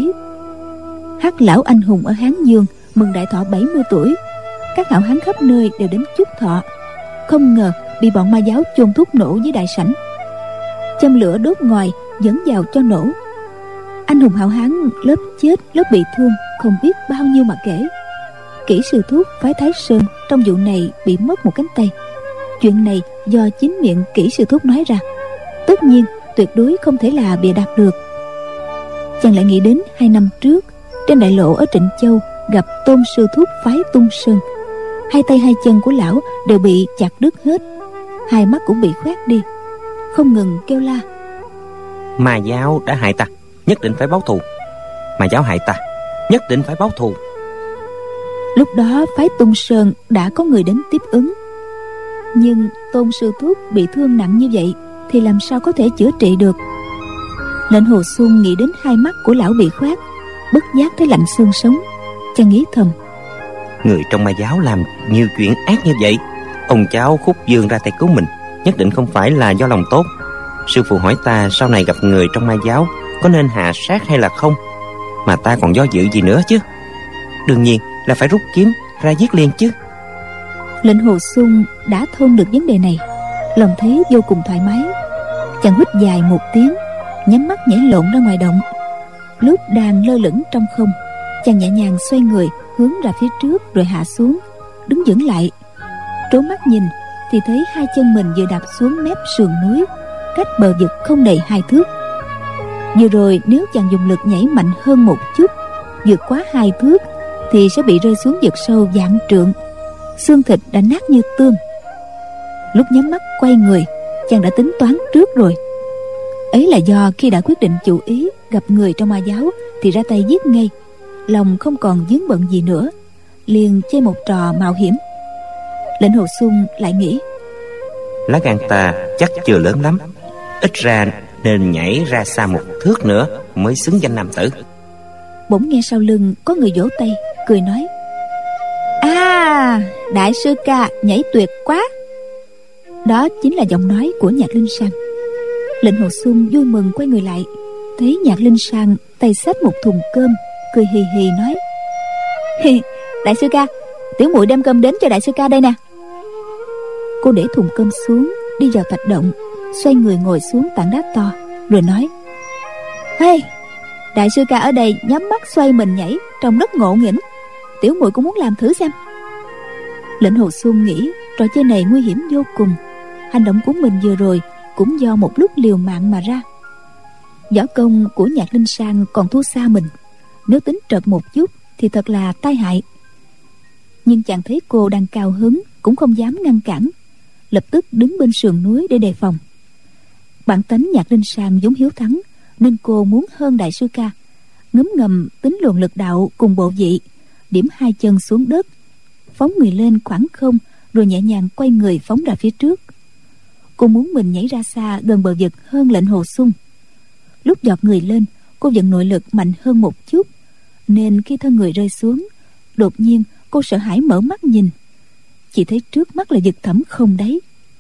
Hắc lão anh hùng ở Hán Dương mừng đại thọ bảy mươi tuổi, các hảo hán khắp nơi đều đến chúc thọ. Không ngờ bị bọn ma giáo chôn thuốc nổ dưới đại sảnh, châm lửa đốt ngòi dẫn vào cho nổ. Anh hùng hảo hán lớp chết lớp bị thương không biết bao nhiêu mà kể. Kỹ sư thuốc phái Thái Sơn trong vụ này bị mất một cánh tay. Chuyện này do chính miệng kỹ sư thuốc nói ra, tất nhiên tuyệt đối không thể là bịa đặt được. Chàng lại nghĩ đến hai năm trước trên đại lộ ở Trịnh Châu gặp tôn sư thuốc phái Tung Sơn. Hai tay hai chân của lão đều bị chặt đứt hết, hai mắt cũng bị khoét đi, không ngừng kêu la: Ma giáo đã hại ta, nhất định phải báo thù. Ma giáo hại ta, nhất định phải báo thù. Lúc đó phái Tung Sơn đã có người đến tiếp ứng, nhưng tôn sư thuốc bị thương nặng như vậy thì làm sao có thể chữa trị được. Lệnh Hồ Xuân nghĩ đến hai mắt của lão bị khoét, bất giác thấy lạnh xương sống. Chàng nghĩ thầm: người trong ma giáo làm nhiều chuyện ác như vậy, ông cháu Khúc Dương ra tay cứu mình nhất định không phải là do lòng tốt. Sư phụ hỏi ta sau này gặp người trong ma giáo có nên hạ sát hay là không, mà ta còn do dự gì nữa chứ? Đương nhiên là phải rút kiếm ra giết liền chứ. Lệnh Hồ Xuân đã thông được vấn đề này, lòng thấy vô cùng thoải mái. Chàng hít dài một tiếng, nhắm mắt nhảy lộn ra ngoài động. Lúc đang lơ lửng trong không, chàng nhẹ nhàng xoay người hướng ra phía trước rồi hạ xuống, đứng vững lại. Trố mắt nhìn thì thấy hai chân mình vừa đạp xuống mép sườn núi, cách bờ vực không đầy hai thước. Vừa rồi nếu chàng dùng lực nhảy mạnh hơn một chút, vượt quá hai thước thì sẽ bị rơi xuống vực sâu vạn trượng, xương thịt đã nát như tương. Lúc nhắm mắt quay người, chàng đã tính toán trước rồi. Ấy là do khi đã quyết định chủ ý gặp người trong ma giáo thì ra tay giết ngay, lòng không còn vướng bận gì nữa, liền chơi một trò mạo hiểm. Lệnh Hồ Xuân lại nghĩ: lá gan ta chắc chưa lớn lắm, ít ra nên nhảy ra xa một thước nữa mới xứng danh nam tử. Bỗng nghe sau lưng có người vỗ tay cười nói: À, đại sư ca nhảy tuyệt quá. Đó chính là giọng nói của Nhạc Linh Sang. Lệnh Hồ Xuân vui mừng quay người lại, thấy Nhạc Linh Sang tay xách một thùng cơm, cười hì hì nói: Đại sư ca, tiểu muội đem cơm đến cho đại sư ca đây nè. Cô để thùng cơm xuống, đi vào thạch động, xoay người ngồi xuống tảng đá to, rồi nói: Hey, đại sư ca ở đây nhắm mắt xoay mình nhảy trông rất ngộ nghĩnh, tiểu muội cũng muốn làm thử xem. Lệnh Hồ Xuân nghĩ trò chơi này nguy hiểm vô cùng, hành động của mình vừa rồi cũng do một lúc liều mạng mà ra. Võ công của Nhạc Linh Sang còn thua xa mình, nếu tính trật một chút thì thật là tai hại. Nhưng chàng thấy cô đang cao hứng cũng không dám ngăn cản, lập tức đứng bên sườn núi để đề phòng. Bản tánh Nhạc Linh Sang vốn hiếu thắng, nên cô muốn hơn đại sư ca, ngấm ngầm tính luận lực đạo cùng bộ vị, điểm hai chân xuống đất, phóng người lên khoảng không, rồi nhẹ nhàng quay người phóng ra phía trước. Cô muốn mình nhảy ra xa gần bờ vực hơn Lệnh Hồ Xuân. Lúc giọt người lên, cô vận nội lực mạnh hơn một chút, nên khi thân người rơi xuống, đột nhiên cô sợ hãi mở mắt nhìn, chỉ thấy trước mắt là vực thẳm không đáy.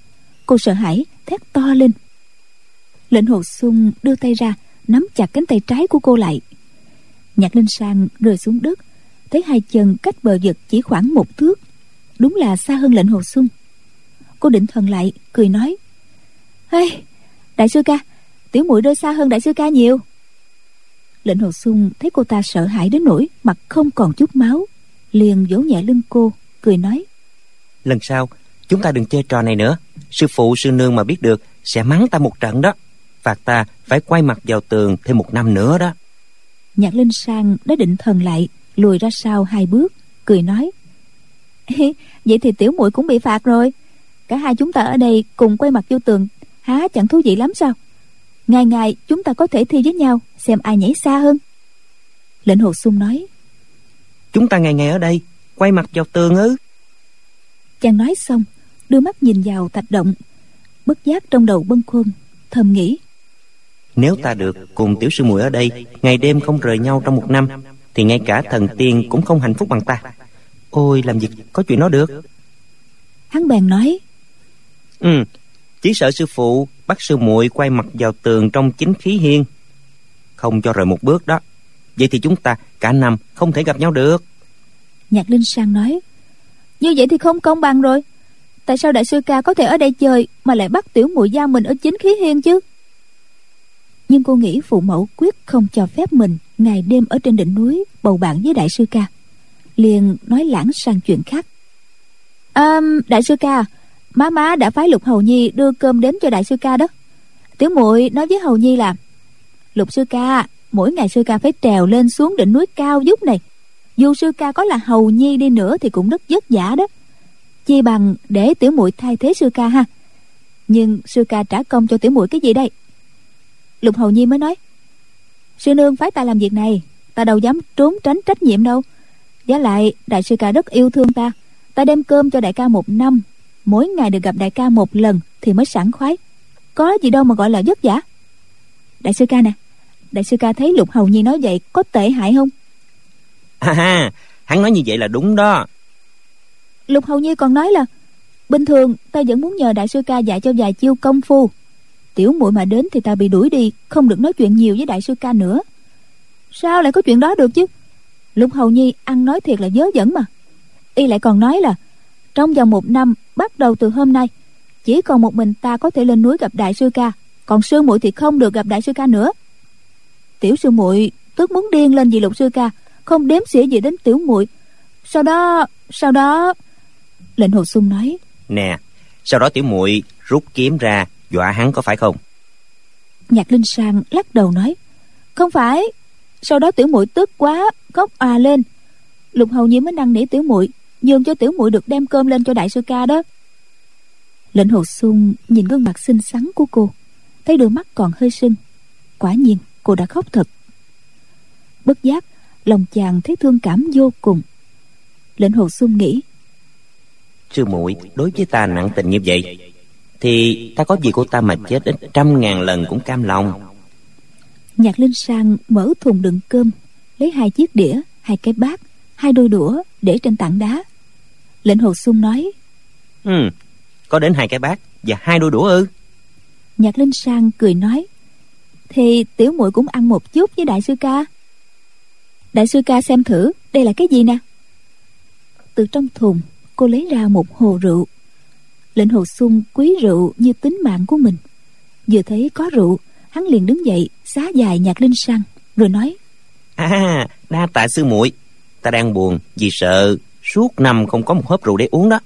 Cô sợ hãi thét to lên. Lệnh Hồ Xuân đưa tay ra nắm chặt cánh tay trái của cô lại. Nhạc Linh Sang rơi xuống đất, thấy hai chân cách bờ vực chỉ khoảng một thước, đúng là xa hơn Lệnh Hồ Xuân. Cô định thần lại, cười nói: "Hey, đại sư ca, tiểu muội rơi xa hơn đại sư ca nhiều." Lệnh Hồ Xuân thấy cô ta sợ hãi đến nỗi mặt không còn chút máu, liền vỗ nhẹ lưng cô, cười nói: "Lần sau chúng ta đừng chơi trò này nữa. Sư phụ sư nương mà biết được sẽ mắng ta một trận đó, phạt ta phải quay mặt vào tường thêm một năm nữa đó." Nhạc Linh Sang đã định thần lại, lùi ra sau hai bước, cười nói: "Vậy thì tiểu muội cũng bị phạt rồi. Cả hai chúng ta ở đây cùng quay mặt vô tường, há chẳng thú vị lắm sao? Ngày ngày chúng ta có thể thi với nhau, xem ai nhảy xa hơn." Lệnh Hồ Xuân nói: "Chúng ta ngày ngày ở đây quay mặt vào tường ư?" Chàng nói xong, đưa mắt nhìn vào thạch động, bất giác trong đầu bâng khuâng, thầm nghĩ: Nếu ta được cùng tiểu sư muội ở đây ngày đêm không rời nhau trong một năm, thì ngay cả thần tiên cũng không hạnh phúc bằng ta. Ôi, làm gì có chuyện đó được. Hắn bèn nói: Ừ, chỉ sợ sư phụ bắt sư muội quay mặt vào tường trong chính khí hiên, không cho rời một bước đó. Vậy thì chúng ta cả năm không thể gặp nhau được. Nhạc Linh Sang nói: Như vậy thì không công bằng rồi. Tại sao đại sư ca có thể ở đây chơi mà lại bắt tiểu muội giao mình ở chính khí hiên chứ? Nhưng cô nghĩ phụ mẫu quyết không cho phép mình ngày đêm ở trên đỉnh núi bầu bạn với đại sư ca, liền nói lãng sang chuyện khác. À, đại sư ca, má má đã phái Lục Hầu Nhi đưa cơm đến cho đại sư ca đó. Tiểu muội nói với Hầu Nhi là: Lục sư ca, mỗi ngày sư ca phải trèo lên xuống đỉnh núi cao vút này, dù sư ca có là Hầu Nhi đi nữa thì cũng rất vất vả đó. Chi bằng để tiểu muội thay thế sư ca ha. Nhưng sư ca trả công cho tiểu muội cái gì đây? Lục Hầu Nhi mới nói: Sư nương phái ta làm việc này, ta đâu dám trốn tránh trách nhiệm đâu. Giá lại đại sư ca rất yêu thương ta, ta đem cơm cho đại ca một năm, mỗi ngày được gặp đại ca một lần thì mới sảng khoái, có gì đâu mà gọi là vất vả. Đại sư ca nè, đại sư ca thấy Lục Hầu Nhi nói vậy có tệ hại không? Ha ha, hắn nói như vậy là đúng đó. Lục Hầu Nhi còn nói là: Bình thường ta vẫn muốn nhờ đại sư ca dạy cho vài chiêu công phu, tiểu muội mà đến thì ta bị đuổi đi, không được nói chuyện nhiều với đại sư ca nữa. Sao lại có chuyện đó được chứ? Lục Hầu Nhi ăn nói thiệt là dớ dẫn mà. Y lại còn nói là trong vòng một năm bắt đầu từ hôm nay, chỉ còn một mình ta có thể lên núi gặp đại sư ca, còn sư muội thì không được gặp đại sư ca nữa. Tiểu sư muội tức muốn điên lên vì Lục sư ca không đếm xỉa gì đến tiểu muội. Sau đó sau đó Lệnh Hồ Xuân nói: Nè, sau đó tiểu muội rút kiếm ra dọa hắn có phải không? Nhạc Linh Sang lắc đầu nói: Không phải. Sau đó tiểu muội tức quá khóc òa lên, Lục Hầu Nhi mới năn nỉ tiểu muội nhường cho tiểu muội được đem cơm lên cho đại sư ca đó. Lệnh Hồ Xuân nhìn gương mặt xinh xắn của cô, thấy đôi mắt còn hơi sưng. Quả nhiên cô đã khóc thật. Bất giác lòng chàng thấy thương cảm vô cùng. Lệnh Hồ Xuân nghĩ: Sư muội đối với ta nặng tình như vậy, thì ta có gì cô ta mà chết ít trăm ngàn lần cũng cam lòng. Nhạc Linh Sang mở thùng đựng cơm, lấy hai chiếc đĩa, hai cái bát, hai đôi đũa để trên tảng đá. Lệnh Hồ Xuân nói: Ừ, có đến hai cái bát và hai đôi đũa ư? Nhạc Linh Sang cười nói: Thì tiểu muội cũng ăn một chút với đại sư ca. Đại sư ca xem thử đây là cái gì nè. Từ trong thùng cô lấy ra một hồ rượu. Lệnh Hồ Xuân quý rượu như tính mạng của mình, vừa thấy có rượu, hắn liền đứng dậy xá dài Nhạc Linh Sang rồi nói: À, đa tạ sư muội, ta đang buồn vì sợ suốt năm không có một hớp rượu để uống đó.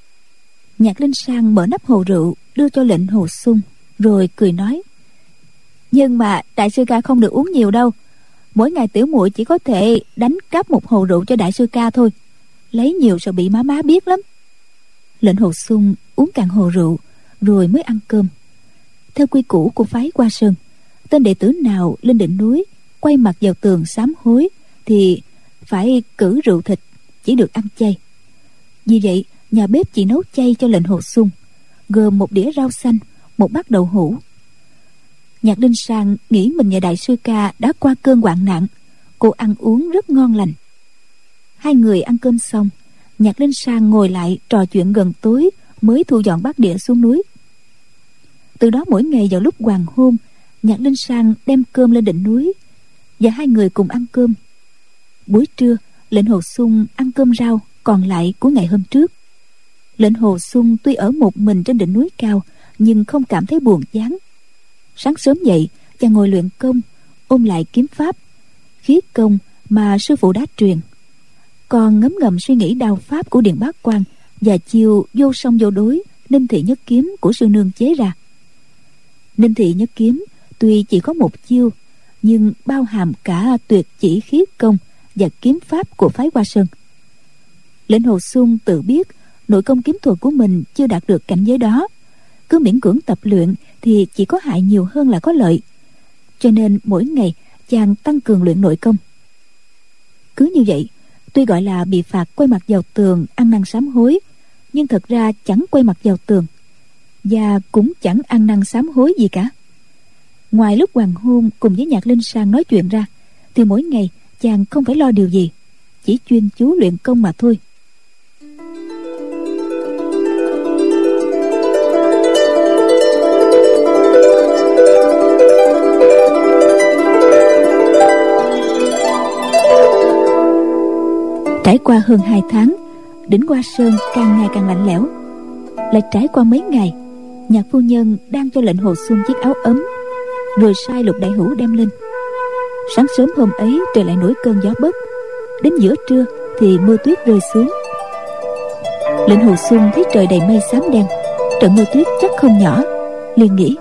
Nhạc Linh Sang mở nắp hồ rượu đưa cho Lệnh Hồ Xuân, rồi cười nói: Nhưng mà đại sư ca không được uống nhiều đâu. Mỗi ngày tiểu muội chỉ có thể đánh cắp một hồ rượu cho đại sư ca thôi, lấy nhiều sợ bị má má biết lắm. Lệnh Hồ Xuân uống cạn hồ rượu rồi mới ăn cơm. Theo quy củ của phái Hoa Sơn, tên đệ tử nào lên đỉnh núi quay mặt vào tường sám hối thì phải cử rượu thịt, chỉ được ăn chay. Vì vậy nhà bếp chỉ nấu chay cho Lệnh Hồ Xuân, gồm một đĩa rau xanh, một bát đậu hũ. Nhạc Linh Sang nghĩ mình và đại sư ca đã qua cơn hoạn nạn, cô ăn uống rất ngon lành. Hai người ăn cơm xong, Nhạc Linh Sang ngồi lại trò chuyện gần tối mới thu dọn bát đĩa xuống núi. Từ đó mỗi ngày vào lúc hoàng hôn, Nhạc Linh Sang đem cơm lên đỉnh núi và hai người cùng ăn cơm. Buổi trưa, Lệnh Hồ Xung ăn cơm rau còn lại của ngày hôm trước. Lệnh Hồ Xung tuy ở một mình trên đỉnh núi cao nhưng không cảm thấy buồn chán. Sáng sớm dậy, chàng ngồi luyện công, ôn lại kiếm pháp, khí công mà sư phụ đã truyền, còn ngấm ngầm suy nghĩ đao pháp của Điện Bát Quan và chiêu vô song vô đối Ninh Thị Nhất Kiếm của sư nương chế ra. Ninh Thị Nhất Kiếm tuy chỉ có một chiêu nhưng bao hàm cả tuyệt chỉ khí công và kiếm pháp của phái Hoa Sơn. Lệnh Hồ Xung tự biết nội công kiếm thuật của mình chưa đạt được cảnh giới đó, cứ miễn cưỡng tập luyện thì chỉ có hại nhiều hơn là có lợi, cho nên mỗi ngày chàng tăng cường luyện nội công. Cứ như vậy, tuy gọi là bị phạt quay mặt vào tường ăn năn sám hối, nhưng thật ra chẳng quay mặt vào tường và cũng chẳng ăn năn sám hối gì cả. Ngoài lúc hoàng hôn cùng với Nhạc Linh Sang nói chuyện ra, thì mỗi ngày chàng không phải lo điều gì, chỉ chuyên chú luyện công mà thôi. Trải qua hơn hai tháng, đỉnh Hoa Sơn càng ngày càng lạnh lẽo. Lại trải qua mấy ngày, Nhạc phu nhân đang cho Lệnh Hồ Xung chiếc áo ấm, rồi sai Lục Đại Hữu đem lên. Sáng sớm hôm ấy trời lại nổi cơn gió bấc, đến giữa trưa thì mưa tuyết rơi xuống. Lệnh Hồ Xung thấy trời đầy mây xám đen, trận mưa tuyết chắc không nhỏ, liền nghĩ: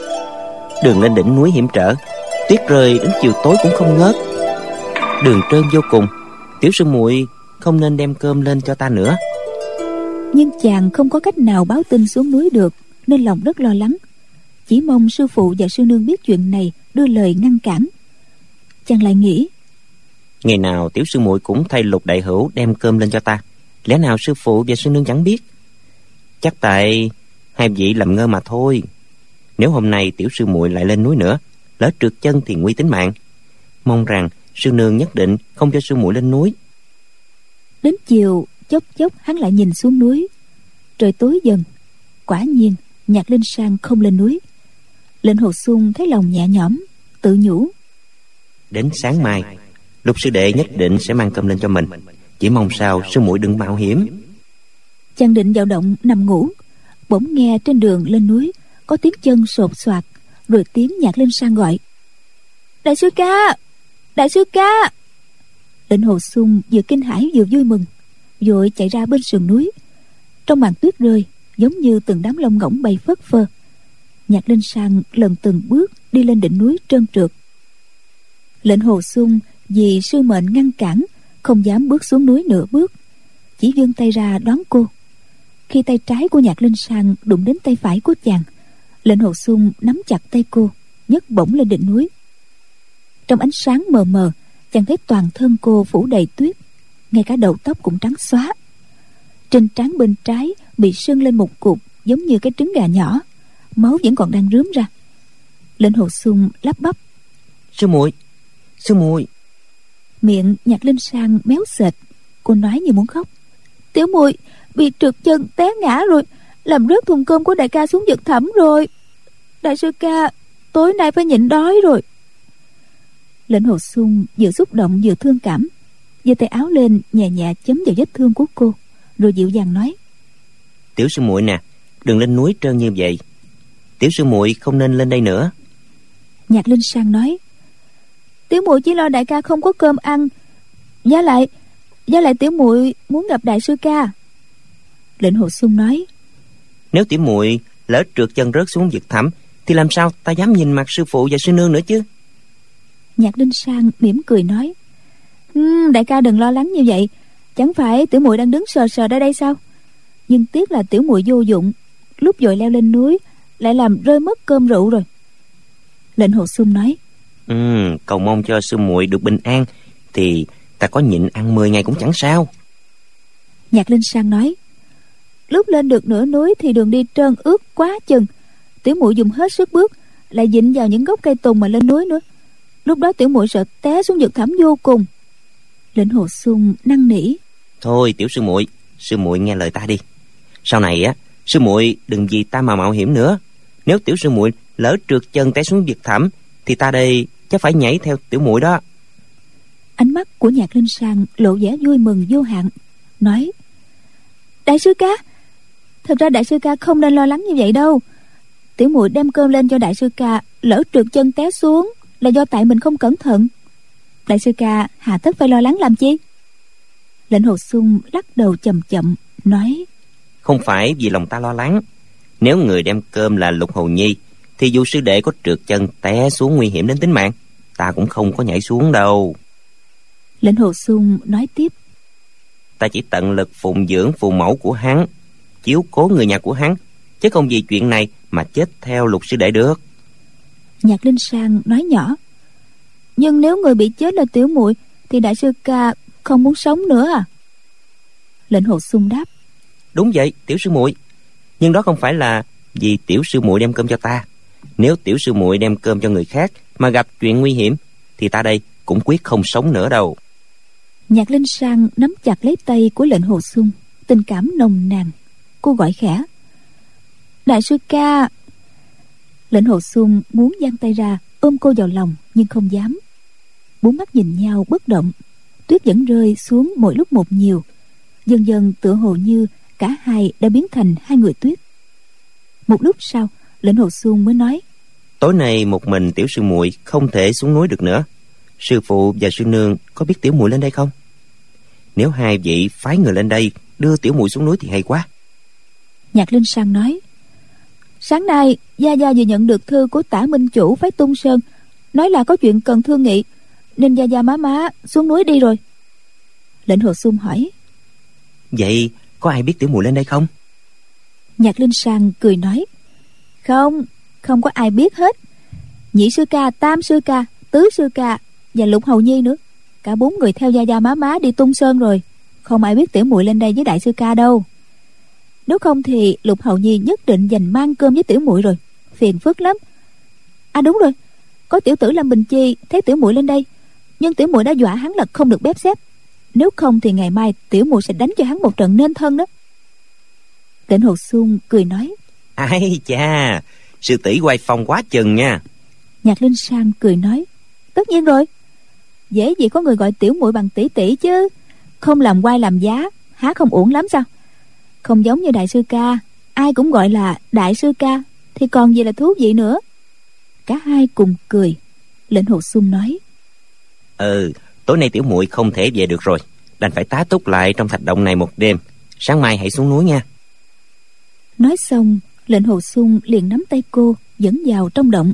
đường lên đỉnh núi hiểm trở, tuyết rơi đến chiều tối cũng không ngớt, đường trơn vô cùng. Tiểu sư muội không nên đem cơm lên cho ta nữa. Nhưng chàng không có cách nào báo tin xuống núi được, nên lòng rất lo lắng, chỉ mong sư phụ và sư nương biết chuyện này đưa lời ngăn cản. Chàng lại nghĩ: ngày nào tiểu sư muội cũng thay Lục Đại Hữu đem cơm lên cho ta, lẽ nào sư phụ và sư nương chẳng biết? Chắc tại hai vị làm ngơ mà thôi. Nếu hôm nay tiểu sư muội lại lên núi nữa, lỡ trượt chân thì nguy tính mạng. Mong rằng sư nương nhất định không cho sư muội lên núi. Đến chiều, chốc chốc hắn lại nhìn xuống núi. Trời tối dần, quả nhiên Nhạc Linh Sang không lên núi. Lệnh Hồ Xung thấy lòng nhẹ nhõm, tự nhủ: đến sáng mai Lục sư đệ nhất định sẽ mang cơm lên cho mình, chỉ mong sao sư muội đừng mạo hiểm. Chàng định vào động nằm ngủ, bỗng nghe trên đường lên núi có tiếng chân sột soạt, rồi tiếng Nhạc Linh Sang gọi: đại sư ca, đại sư ca. Lệnh Hồ Xung vừa kinh hãi vừa vui mừng, vội chạy ra bên sườn núi. Trong màn tuyết rơi giống như từng đám lông ngỗng bay phất phơ. Nhạc Linh Sang lần từng bước đi lên đỉnh núi trơn trượt. Lệnh Hồ Xung vì sư mệnh ngăn cản, không dám bước xuống núi nửa bước, chỉ vươn tay ra đón cô. Khi tay trái của Nhạc Linh Sang đụng đến tay phải của chàng, Lệnh Hồ Xung nắm chặt tay cô, nhấc bổng lên đỉnh núi. Trong ánh sáng mờ mờ, chàng thấy toàn thân cô phủ đầy tuyết, ngay cả đầu tóc cũng trắng xóa. Trên trán bên trái bị sưng lên một cục giống như cái trứng gà nhỏ, máu vẫn còn đang rướm ra. Lệnh Hồ Xung lắp bắp: sư muội, sư muội. Miệng Nhạc Linh Sang méo sệt, cô nói như muốn khóc: tiểu muội bị trượt chân té ngã rồi, làm rớt thùng cơm của đại ca xuống vực thẳm rồi. Đại sư ca, tối nay phải nhịn đói rồi. Lệnh Hồ Xung vừa xúc động vừa thương cảm, giơ tay áo lên nhẹ nhẹ chấm vào vết thương của cô, rồi dịu dàng nói: tiểu sư muội nè, đừng lên núi trơn như vậy. Tiểu sư muội không nên lên đây nữa. Nhạc Linh Sang nói: tiểu muội chỉ lo đại ca không có cơm ăn, giá lại giá lại tiểu muội muốn gặp đại sư ca. Lệnh Hồ Xung nói: nếu tiểu muội lỡ trượt chân rớt xuống vực thẳm thì làm sao ta dám nhìn mặt sư phụ và sư nương nữa chứ? Nhạc Linh Sang mỉm cười nói: um, đại ca đừng lo lắng như vậy, chẳng phải tiểu muội đang đứng sờ sờ ở đây sao? Nhưng tiếc là tiểu muội vô dụng, lúc vội leo lên núi lại làm rơi mất cơm rượu rồi. Lệnh Hồ Xung nói: ừ, cầu mong cho sư muội được bình an, thì ta có nhịn ăn mười ngày cũng chẳng sao. Nhạc Linh Sang nói: lúc lên được nửa núi thì đường đi trơn ướt quá chừng, tiểu muội dùng hết sức bước, lại dịnh vào những gốc cây tùng mà lên núi nữa, lúc đó tiểu muội sợ té xuống vực thẳm vô cùng. Lệnh Hồ Xung năn nỉ: thôi tiểu sư muội, sư muội nghe lời ta đi. Sau này á, sư muội đừng vì ta mà mạo hiểm nữa. Nếu tiểu sư muội lỡ trượt chân té xuống vực thẳm thì ta đây chắc phải nhảy theo tiểu muội đó. Ánh mắt của Nhạc Linh Sang lộ vẻ vui mừng vô hạn, nói: Đại sư ca, thật ra đại sư ca không nên lo lắng như vậy đâu. Tiểu muội đem cơm lên cho đại sư ca, lỡ trượt chân té xuống là do tại mình không cẩn thận. Đại sư ca hà tất phải lo lắng làm chi? Lệnh Hồ Xuân lắc đầu chậm chậm nói: Không phải vì lòng ta lo lắng. Nếu người đem cơm là Lục Hồ Nhi thì dù sư đệ có trượt chân té xuống nguy hiểm đến tính mạng, ta cũng không có nhảy xuống đâu. Lệnh Hồ Xuân nói tiếp: Ta chỉ tận lực phụng dưỡng phụ mẫu của hắn, chiếu cố người nhà của hắn, chứ không vì chuyện này mà chết theo Lục sư đệ được. Nhạc Linh Sang nói nhỏ: Nhưng nếu người bị chết là tiểu muội thì đại sư ca không muốn sống nữa à? Lệnh Hồ Xuân đáp: Đúng vậy tiểu sư muội, nhưng đó không phải là vì tiểu sư muội đem cơm cho ta. Nếu tiểu sư muội đem cơm cho người khác mà gặp chuyện nguy hiểm thì ta đây cũng quyết không sống nữa đâu. Nhạc Linh Sang nắm chặt lấy tay của Lệnh Hồ Xuân, tình cảm nồng nàn. Cô gọi khẽ: Đại sư ca. Lệnh Hồ Xuân muốn giang tay ra ôm cô vào lòng nhưng không dám. Bốn mắt nhìn nhau bất động. Tuyết vẫn rơi xuống mỗi lúc một nhiều. Dần dần tựa hồ như cả hai đã biến thành hai người tuyết. Một lúc sau, Lệnh Hồ Xuân mới nói: Tối nay một mình tiểu sư muội không thể xuống núi được nữa. Sư phụ và sư nương có biết tiểu muội lên đây không? Nếu hai vị phái người lên đây đưa tiểu muội xuống núi thì hay quá. Nhạc Linh Sang nói: Sáng nay gia gia vừa nhận được thư của Tả Minh chủ phái Tung Sơn, nói là có chuyện cần thương nghị, nên gia gia má má xuống núi đi rồi. Lệnh Hồ Xuân hỏi: Vậy có ai biết tiểu muội lên đây không? Nhạc Linh Sang cười nói: Không, không có ai biết hết. Nhị sư ca, tam sư ca, tứ sư ca và Lục Hầu Nhi nữa, cả bốn người theo gia gia má má đi Tung Sơn rồi. Không ai biết tiểu muội lên đây với đại sư ca đâu. Nếu không thì Lục Hầu Nhi nhất định dành mang cơm với tiểu muội rồi, phiền phức lắm. À đúng rồi, có tiểu tử Lâm Bình Chi thấy tiểu muội lên đây, nhưng tiểu muội đã dọa hắn là không được bếp xếp. Nếu không thì ngày mai tiểu muội sẽ đánh cho hắn một trận nên thân đó. Lệnh Hồ Xuân cười nói: Ai cha, sư tỷ quay phong quá chừng nha. Nhạc Linh Sang cười nói: Tất nhiên rồi, dễ gì có người gọi tiểu muội bằng tỷ tỷ chứ. Không làm quay làm giá há không uổng lắm sao? Không giống như đại sư ca, ai cũng gọi là đại sư ca thì còn gì là thú vị nữa. Cả hai cùng cười. Lệnh Hồ Xuân nói: Ừ, tối nay tiểu muội không thể về được rồi, đành phải tá túc lại trong thạch động này một đêm. Sáng mai hãy xuống núi nha. Nói xong, Lệnh Hồ Xuân liền nắm tay cô dẫn vào trong động.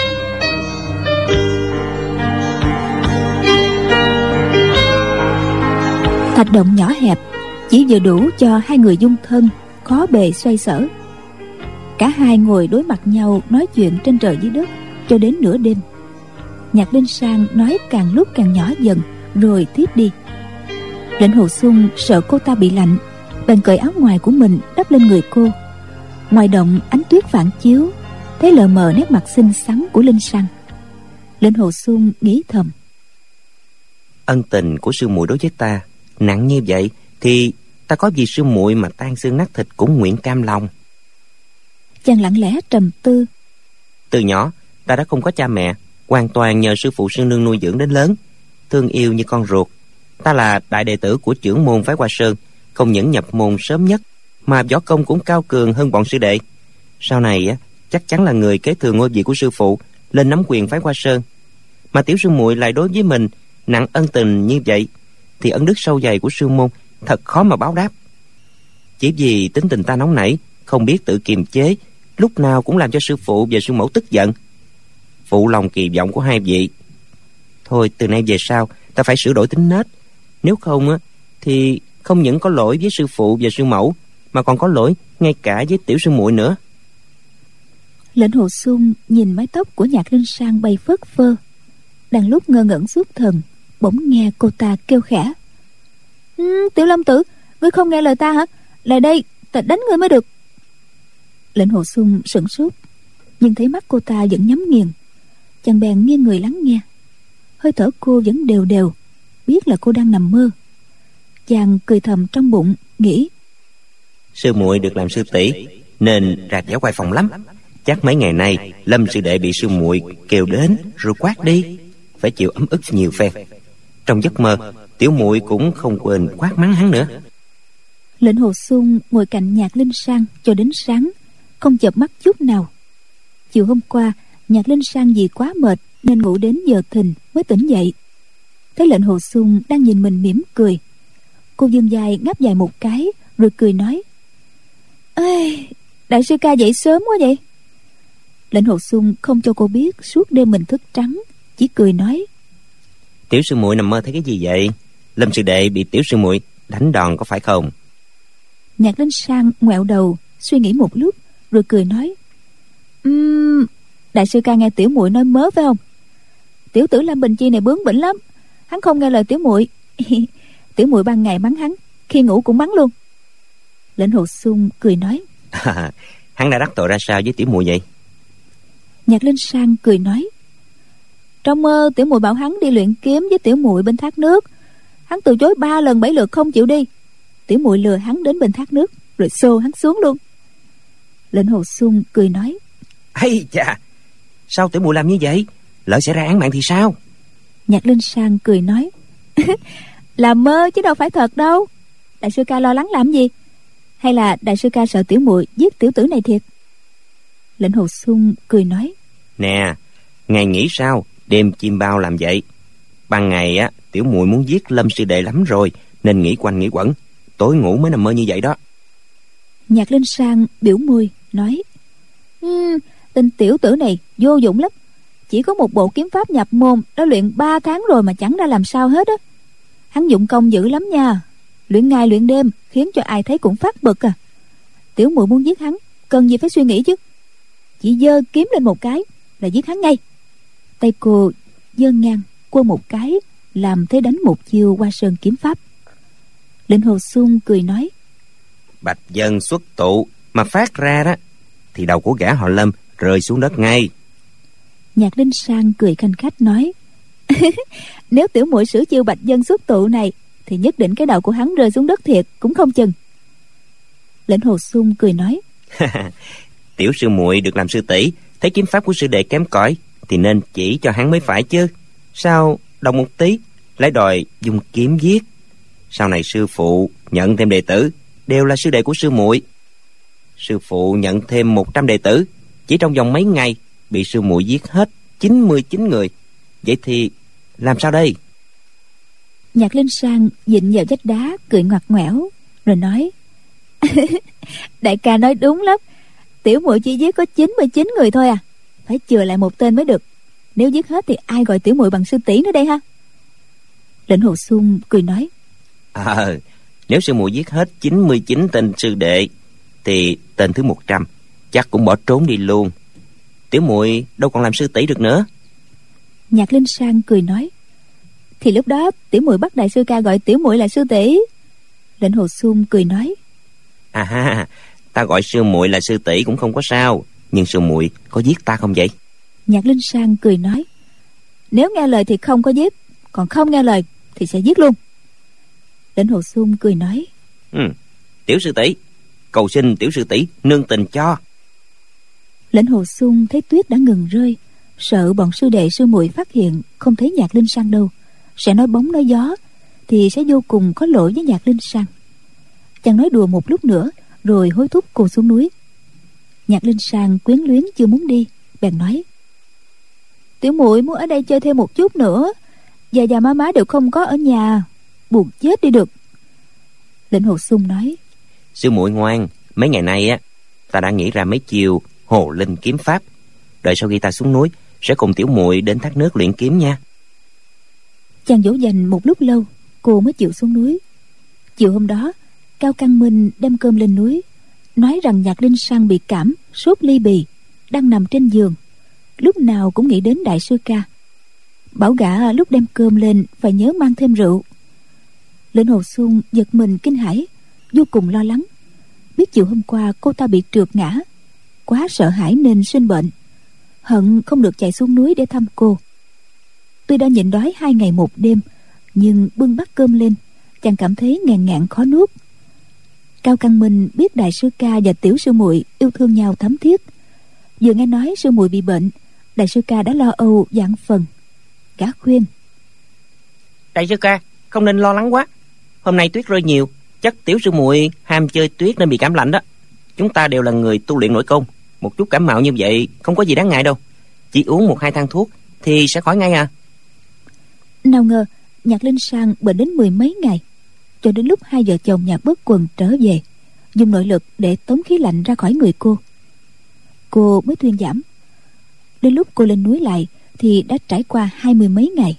Thạch động nhỏ hẹp, chỉ vừa đủ cho hai người dung thân, khó bề xoay sở. Cả hai ngồi đối mặt nhau nói chuyện trên trời dưới đất cho đến nửa đêm. Nhạc Linh Sang nói càng lúc càng nhỏ dần rồi tiếp đi. Lệnh Hồ Xuân sợ cô ta bị lạnh, bèn cởi áo ngoài của mình đắp lên người cô. Ngoài động ánh tuyết phản chiếu, thấy lờ mờ nét mặt xinh xắn của Linh Sang. Lệnh Hồ Xuân nghĩ thầm: Ân tình của sư muội đối với ta nặng như vậy thì ta có vì sư muội mà tan xương nát thịt cũng nguyện cam lòng. Chàng lặng lẽ trầm tư. Từ nhỏ ta đã không có cha mẹ, hoàn toàn nhờ sư phụ sư nương nuôi dưỡng đến lớn, thương yêu như con ruột. Ta là đại đệ tử của trưởng môn phái Hoa Sơn, không những nhập môn sớm nhất mà võ công cũng cao cường hơn bọn sư đệ. Sau này chắc chắn là người kế thừa ngôi vị của sư phụ, lên nắm quyền phái Hoa Sơn. Mà tiểu sư muội lại đối với mình nặng ân tình như vậy thì ân đức sâu dày của sư môn thật khó mà báo đáp. Chỉ vì tính tình ta nóng nảy, không biết tự kiềm chế, lúc nào cũng làm cho sư phụ và sư mẫu tức giận, phụ lòng kỳ vọng của hai vị. Thôi từ nay về sau ta phải sửa đổi tính nết, nếu không á thì không những có lỗi với sư phụ và sư mẫu mà còn có lỗi ngay cả với tiểu sư muội nữa. Lệnh Hồ Xuân nhìn mái tóc của Nhạc Linh Sang bay phất phơ, đang lúc ngơ ngẩn xuất thần, bỗng nghe cô ta kêu khẽ: ừ, Tiểu Lâm tử, ngươi không nghe lời ta hả? Lại đây, ta đánh ngươi mới được. Lệnh Hồ Xuân sửng sốt, nhưng thấy mắt cô ta vẫn nhắm nghiền. Chàng bèn nghiêng người lắng nghe. Hơi thở cô vẫn đều đều, biết là cô đang nằm mơ. Chàng cười thầm trong bụng, nghĩ: Sư muội được làm sư tỷ nên rạc dẻo quay phòng lắm, Chắc mấy ngày nay Lâm sư đệ bị sư muội kêu đến rồi quát đi, phải chịu ấm ức nhiều phen. Trong giấc mơ, tiểu muội cũng không quên quát mắng hắn nữa. Lệnh Hồ Xuân ngồi cạnh Nhạc Linh Sang cho đến sáng, không chợp mắt chút nào. Chiều hôm qua, Nhạc Linh Sang vì quá mệt nên ngủ đến giờ thìn mới tỉnh dậy. Thấy Lệnh Hồ Xuân đang nhìn mình mỉm cười, cô vươn vai ngáp dài một cái rồi cười nói: "Ê, đại sư ca dậy sớm quá vậy." Lệnh Hồ Xuân không cho cô biết suốt đêm mình thức trắng, chỉ cười nói: "Tiểu sư muội nằm mơ thấy cái gì vậy? Lâm sư đệ bị tiểu sư muội đánh đòn có phải không?" Nhạc Linh Sang ngoẹo đầu suy nghĩ một lúc rồi cười nói: "Ừm, đại sư ca nghe tiểu muội nói mớ phải không? Tiểu tử Lam Bình Chi này bướng bỉnh lắm, hắn không nghe lời tiểu muội. Tiểu muội ban ngày mắng hắn, khi ngủ cũng mắng luôn." Lệnh Hồ Xuân cười nói: À, hắn đã đắc tội ra sao với tiểu muội vậy? Nhạc Linh Sang cười nói: "Trong mơ tiểu muội bảo hắn đi luyện kiếm với tiểu muội bên thác nước, hắn từ chối ba lần bảy lượt không chịu đi. Tiểu muội lừa hắn đến bên thác nước rồi xô hắn xuống luôn." Lệnh Hồ Xuân cười nói: "Ây chà, sao tiểu muội làm như vậy? Lỡ xảy ra án mạng thì sao?" Nhạc Linh Sang cười nói: "Là mơ chứ đâu phải thật đâu. Đại sư ca lo lắng làm gì? Hay là đại sư ca sợ tiểu muội giết tiểu tử này thiệt?" Lệnh Hồ Xuân cười nói: "Nè, ngài nghĩ sao đêm chim bao làm vậy? Ban ngày á, tiểu muội muốn giết Lâm sư đệ lắm rồi, nên nghĩ quanh nghĩ quẩn, tối ngủ mới nằm mơ như vậy đó." Nhạc Linh Sang biểu môi nói: um, "Tên tiểu tử này vô dụng lắm. Chỉ có một bộ kiếm pháp nhập môn đã luyện ba tháng rồi mà chẳng ra làm sao hết á. Hắn dụng công dữ lắm nha, luyện ngày luyện đêm khiến cho ai thấy cũng phát bực à. Tiểu muội muốn giết hắn cần gì phải suy nghĩ chứ, chỉ giơ kiếm lên một cái là giết hắn ngay." Tay cô giơ ngang quơ một cái làm thế đánh một chiêu Hoa Sơn kiếm pháp. Lệnh Hồ Xuân cười nói: "Bạch dân xuất tụ mà phát ra đó thì đầu của gã họ Lâm rơi xuống đất ngay." Nhạc Linh Sang cười khanh khách nói: "Nếu tiểu muội sử chiêu bạch dân xuất tụ này thì nhất định cái đầu của hắn rơi xuống đất thiệt cũng không chừng." Lệnh Hồ Xuân cười nói: "Tiểu sư muội được làm sư tỷ, thấy kiếm pháp của sư đệ kém cỏi thì nên chỉ cho hắn mới phải chứ. Sao động một tí lại đòi dùng kiếm giết? Sau này sư phụ nhận thêm đệ tử đều là sư đệ của sư muội. Sư phụ nhận thêm một trăm đệ tử, chỉ trong vòng mấy ngày bị sư muội giết hết chín mươi chín người. Vậy thì làm sao đây?" Nhạc Linh Sang dịnh vào vách đá cười ngoặt ngoẻo rồi nói: "Đại ca nói đúng lắm, tiểu muội chỉ giết có chín mươi chín người thôi à, phải chừa lại một tên mới được. Nếu giết hết thì ai gọi tiểu muội bằng sư tỷ nữa đây ha?" Lệnh Hồ Xuân cười nói: À, nếu sư muội giết hết chín mươi chín tên sư đệ thì tên thứ một trăm chắc cũng bỏ trốn đi luôn. Tiểu muội đâu còn làm sư tỷ được nữa." Nhạc Linh Sang cười nói: "Thì lúc đó tiểu muội bắt đại sư ca gọi tiểu muội là sư tỷ." Lệnh Hồ Xuân cười nói: "À ha, ta gọi sư muội là sư tỷ cũng không có sao, nhưng sư muội có giết ta không vậy?" Nhạc Linh Sang cười nói: "Nếu nghe lời thì không có giết, còn không nghe lời thì sẽ giết luôn." Lệnh Hồ Xuân cười nói: ừ, "Tiểu sư tỷ, cầu xin tiểu sư tỷ nương tình cho." Lệnh Hồ Xuân thấy tuyết đã ngừng rơi, sợ bọn sư đệ sư muội phát hiện không thấy Nhạc Linh Sang đâu, sẽ nói bóng nói gió thì sẽ vô cùng có lỗi với Nhạc Linh Sang. Chàng nói đùa một lúc nữa rồi hối thúc cô xuống núi. Nhạc Linh Sang quyến luyến chưa muốn đi, bèn nói: "Tiểu muội muốn ở đây chơi thêm một chút nữa, già già má má đều không có ở nhà, buồn chết đi được." Lệnh Hồ Xuân nói: "Sư muội ngoan, mấy ngày nay á ta đã nghĩ ra mấy chiều Hồ Linh kiếm pháp, đợi sau khi ta xuống núi sẽ cùng tiểu muội đến thác nước luyện kiếm nha." Chàng dỗ dành một lúc lâu cô mới chịu xuống núi. Chiều hôm đó Cao Căn Minh đem cơm lên núi, nói rằng Nhạc Linh Sang bị cảm sốt ly bì, đang nằm trên giường, lúc nào cũng nghĩ đến đại sư ca, bảo gã lúc đem cơm lên phải nhớ mang thêm rượu. Lệnh Hồ Xuân giật mình kinh hãi, vô cùng lo lắng, biết chiều hôm qua cô ta bị trượt ngã, quá sợ hãi nên sinh bệnh, hận không được chạy xuống núi để thăm cô. Tuy đã nhịn đói hai ngày một đêm, nhưng bưng bát cơm lên chàng cảm thấy ngàn ngạn khó nuốt. Cao Căn Minh biết đại sư ca và tiểu sư muội yêu thương nhau thắm thiết, Vừa nghe nói sư muội bị bệnh, đại sư ca đã lo âu vạn phần. Gã khuyên: Đại sư ca, không nên lo lắng quá. Hôm nay tuyết rơi nhiều, chắc tiểu sư muội ham chơi tuyết nên bị cảm lạnh đó. Chúng ta đều là người tu luyện nội công, một chút cảm mạo như vậy không có gì đáng ngại đâu. Chỉ uống một hai thang thuốc thì sẽ khỏi ngay à. Nào ngờ Nhạc Linh Sang bệnh đến mười mấy ngày, cho đến lúc hai vợ chồng Nhạc Bất Quần trở về, dùng nội lực để tống khí lạnh ra khỏi người cô, cô mới thuyên giảm. Đến lúc cô lên núi lại thì đã trải qua hai mươi mấy ngày.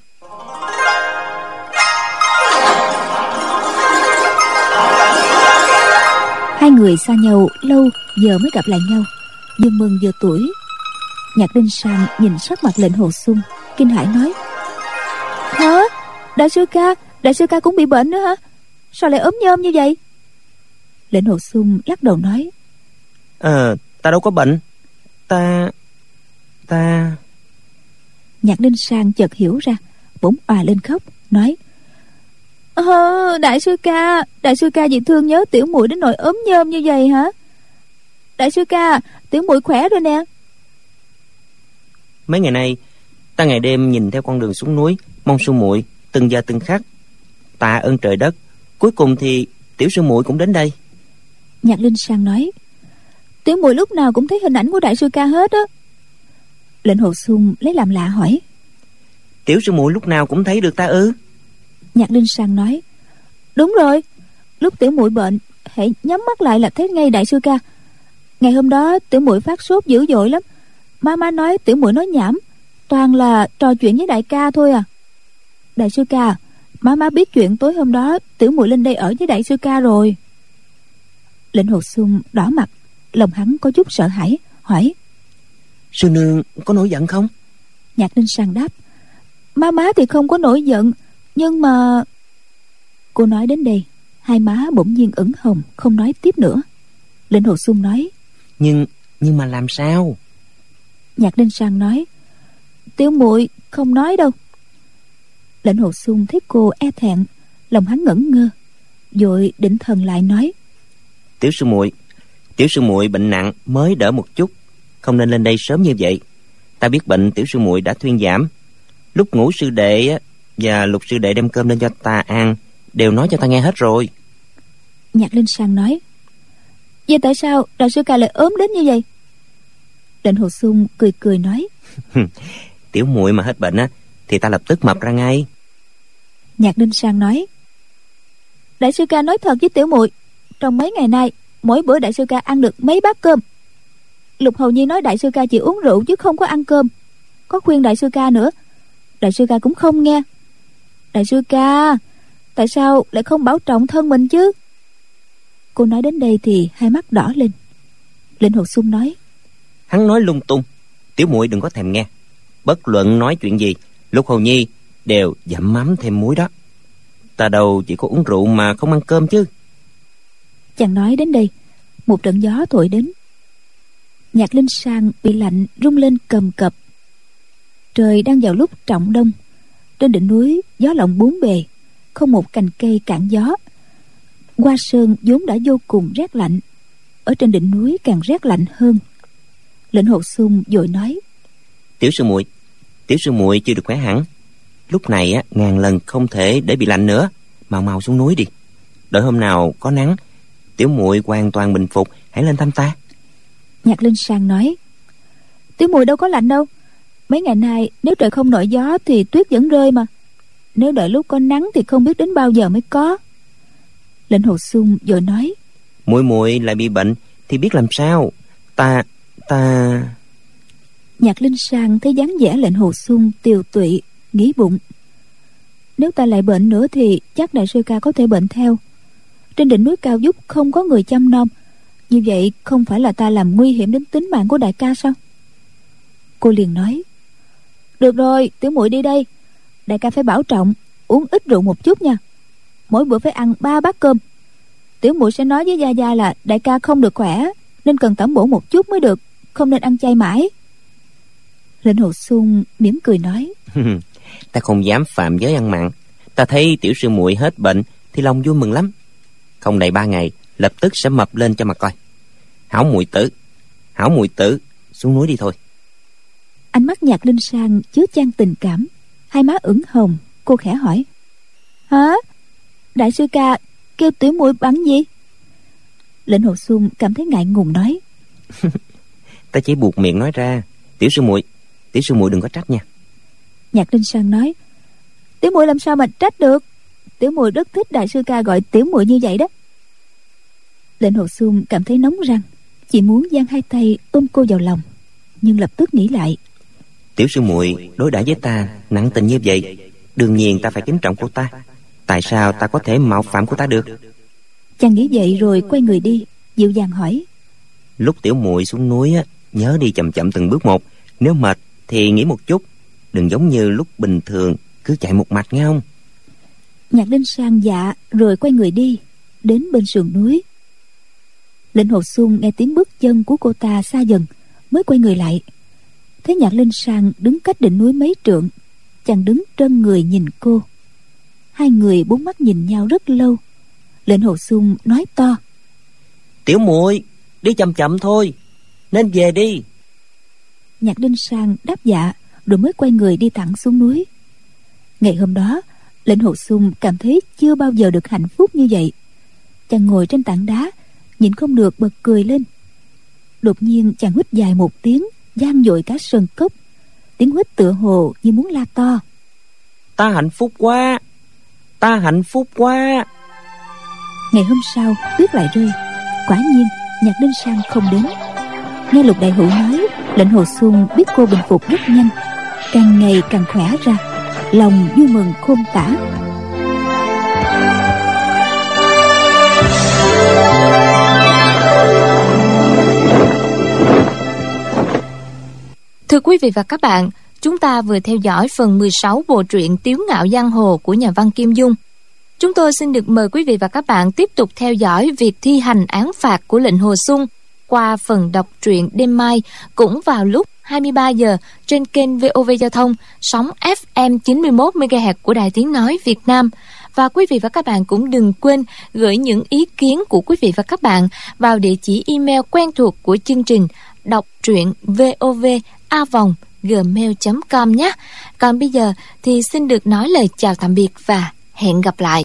Hai người xa nhau lâu giờ mới gặp lại nhau, vừa mừng vừa tuổi. Nhạc Linh Sang nhìn sắc mặt Lệnh Hồ Xung, kinh hãi nói: Hả? Đại sư ca, đại sư ca cũng bị bệnh nữa hả? Sao lại ốm nhom như vậy? Lệnh Hồ Xung lắc đầu nói: Ờ, ta đâu có bệnh. Ta... ta... Nhạc Linh Sang chợt hiểu ra, bỗng òa lên khóc, nói: Ờ, đại sư ca, đại sư ca vì thương nhớ tiểu muội đến nỗi ốm nhom như vậy hả? Đại sư ca, tiểu muội khỏe rồi nè. Mấy ngày nay ta ngày đêm nhìn theo con đường xuống núi, mong sư muội từng giờ từng khắc. Tạ ơn trời đất, cuối cùng thì tiểu sư muội cũng đến đây. Nhạc Linh Sang nói: Tiểu muội lúc nào cũng thấy hình ảnh của đại sư ca hết á. Lệnh Hồ Xung lấy làm lạ hỏi: Tiểu sư muội lúc nào cũng thấy được ta ư? Nhạc Linh Sang nói: Đúng rồi, lúc tiểu muội bệnh, hãy nhắm mắt lại là thấy ngay đại sư ca. Ngày hôm đó tiểu muội phát sốt dữ dội lắm, má má nói tiểu muội nói nhảm, toàn là trò chuyện với đại ca thôi à. Đại sư ca, má má biết chuyện tối hôm đó tiểu muội lên đây ở với đại sư ca rồi. Lệnh Hồ Xung đỏ mặt, lòng hắn có chút sợ hãi, hỏi: Sư nương có nổi giận không? Nhạc Linh Sang đáp: Má má thì không có nổi giận, nhưng mà... Cô nói đến đây, hai má bỗng nhiên ửng hồng, không nói tiếp nữa. Lệnh Hồ Xung nói: Nhưng, nhưng mà làm sao? Nhạc Linh Sang nói: Tiểu muội không nói đâu. Lệnh Hồ Xung thấy cô e thẹn, lòng hắn ngẩn ngơ, vội định thần lại nói: Tiểu sư muội, tiểu sư muội bệnh nặng mới đỡ một chút, không nên lên đây sớm như vậy. Ta biết bệnh tiểu sư muội đã thuyên giảm. Lúc ngũ sư đệ và Lục sư đệ đem cơm lên cho ta ăn, đều nói cho ta nghe hết rồi. Nhạc Linh Sang nói: Vậy tại sao đại sư ca lại ốm đến như vậy? Lệnh Hồ Xung cười cười nói: Tiểu muội mà hết bệnh á thì ta lập tức mập ra ngay. Nhạc Linh Sang nói: Đại sư ca nói thật với tiểu muội, trong mấy ngày nay mỗi bữa đại sư ca ăn được mấy bát cơm. Lục hầu nhi nói đại sư ca chỉ uống rượu chứ không có ăn cơm, có khuyên đại sư ca nữa, đại sư ca cũng không nghe. Đại sư ca, tại sao lại không bảo trọng thân mình chứ? Cô nói đến đây thì hai mắt đỏ lên. Lệnh Hồ Xung nói: Hắn nói lung tung, tiểu muội đừng có thèm nghe. Bất luận nói chuyện gì, Lục hầu nhi đều dặm mắm thêm muối đó. Ta đâu chỉ có uống rượu mà không ăn cơm chứ. Chàng nói đến đây, một trận gió thổi đến. Nhạc Linh Sang bị lạnh rung lên cầm cập. Trời đang vào lúc trọng đông, trên đỉnh núi gió lộng bốn bề, không một cành cây cản gió. Hoa sơn vốn đã vô cùng rét lạnh, ở trên đỉnh núi càng rét lạnh hơn. Lệnh Hồ Xung vội nói: Tiểu sư muội, tiểu sư muội chưa được khỏe hẳn. Lúc này á, ngàn lần không thể để bị lạnh nữa. Mau mau xuống núi đi. Đợi hôm nào có nắng, tiểu muội hoàn toàn bình phục, hãy lên thăm ta. Nhạc Linh Sang nói: Tiểu muội đâu có lạnh đâu. Mấy ngày nay nếu trời không nổi gió thì tuyết vẫn rơi mà. Nếu đợi lúc có nắng thì không biết đến bao giờ mới có. Lệnh Hồ Xung vội nói: Muội muội lại bị bệnh thì biết làm sao? Ta, ta... Nhạc Linh Sang thấy dáng vẻ Lệnh Hồ Xung tiều tụy, nghĩ bụng: Nếu ta lại bệnh nữa thì chắc đại sư ca có thể bệnh theo. Trên đỉnh núi cao vút không có người chăm nom, như vậy không phải là ta làm nguy hiểm đến tính mạng của đại ca sao? Cô liền nói: Được rồi, tiểu muội đi đây. Đại ca phải bảo trọng, uống ít rượu một chút nha. Mỗi bữa phải ăn ba bát cơm. Tiểu muội sẽ nói với gia gia là đại ca không được khỏe, nên cần tẩm bổ một chút mới được, không nên ăn chay mãi. Lệnh Hồ Xung mỉm cười nói: Ta không dám phạm giới ăn mặn. Ta thấy tiểu sư muội hết bệnh thì lòng vui mừng lắm. Không đầy ba ngày lập tức sẽ mập lên cho mà coi. Hảo muội tử, hảo muội tử, xuống núi đi thôi. Ánh mắt Nhạc Linh Sang chứa chan tình cảm, hai má ửng hồng. Cô khẽ hỏi: Hả? Đại sư ca kêu tiểu muội bằng gì? Lệnh Hồ Xuân cảm thấy ngại ngùng nói: Ta chỉ buộc miệng nói ra. Tiểu sư muội, tiểu sư muội đừng có trách nha. Nhạc Linh Sang nói: Tiểu muội làm sao mà trách được? Tiểu muội rất thích đại sư ca gọi tiểu muội như vậy đó. Lệnh Hồ Xuân cảm thấy nóng răng, chỉ muốn giang hai tay ôm cô vào lòng, nhưng lập tức nghĩ lại. Tiểu sư muội đối đãi với ta nặng tình như vậy, đương nhiên ta phải kính trọng cô ta. Tại sao ta có thể mạo phạm cô ta được? Chàng nghĩ vậy rồi quay người đi, dịu dàng hỏi: Lúc tiểu muội xuống núi á, nhớ đi chậm chậm từng bước một. Nếu mệt thì nghỉ một chút, đừng giống như lúc bình thường cứ chạy một mạch nghe không? Nhạc Linh Sang dạ rồi quay người đi, đến bên sườn núi. Lệnh Hồ Xuân nghe tiếng bước chân của cô ta xa dần, mới quay người lại. Thấy Nhạc Linh Sang đứng cách đỉnh núi mấy trượng, chàng đứng trân người nhìn cô. Hai người bốn mắt nhìn nhau rất lâu. Lệnh Hồ Xuân nói to: Tiểu muội đi chậm chậm thôi, nên về đi. Nhạc Linh Sang đáp dạ, rồi mới quay người đi thẳng xuống núi. Ngày hôm đó, Lệnh Hồ Xuân cảm thấy chưa bao giờ được hạnh phúc như vậy. Chàng ngồi trên tảng đá, nhịn không được bật cười lên. Đột nhiên chàng huýt dài một tiếng, vang dội cả sân cốc. Tiếng huýt tựa hồ như muốn la to: Ta hạnh phúc quá, ta hạnh phúc quá. Ngày hôm sau tuyết lại rơi. Quả nhiên Nhạc Linh Sang không đến. Nghe Lục Đại Hữu nói, Lệnh Hồ Xuân biết cô bình phục rất nhanh, càng ngày càng khỏe ra, lòng vui mừng khôn tả. Thưa quý vị và các bạn, chúng ta vừa theo dõi phần mười sáu bộ truyện Tiếu Ngạo Giang Hồ của nhà văn Kim Dung. Chúng tôi xin được mời quý vị và các bạn tiếp tục theo dõi việc thi hành án phạt của Lệnh Hồ Xuân qua phần đọc truyện đêm mai cũng vào lúc hai mươi ba giờ trên kênh vê o vê Giao thông sóng ép em chín mươi mốt mê ga héc của Đài Tiếng Nói Việt Nam. Và quý vị và các bạn cũng đừng quên gửi những ý kiến của quý vị và các bạn vào địa chỉ email quen thuộc của chương trình đọc truyện vov a vòng gmail chấm com nhé. Còn bây giờ thì xin được nói lời chào tạm biệt và hẹn gặp lại.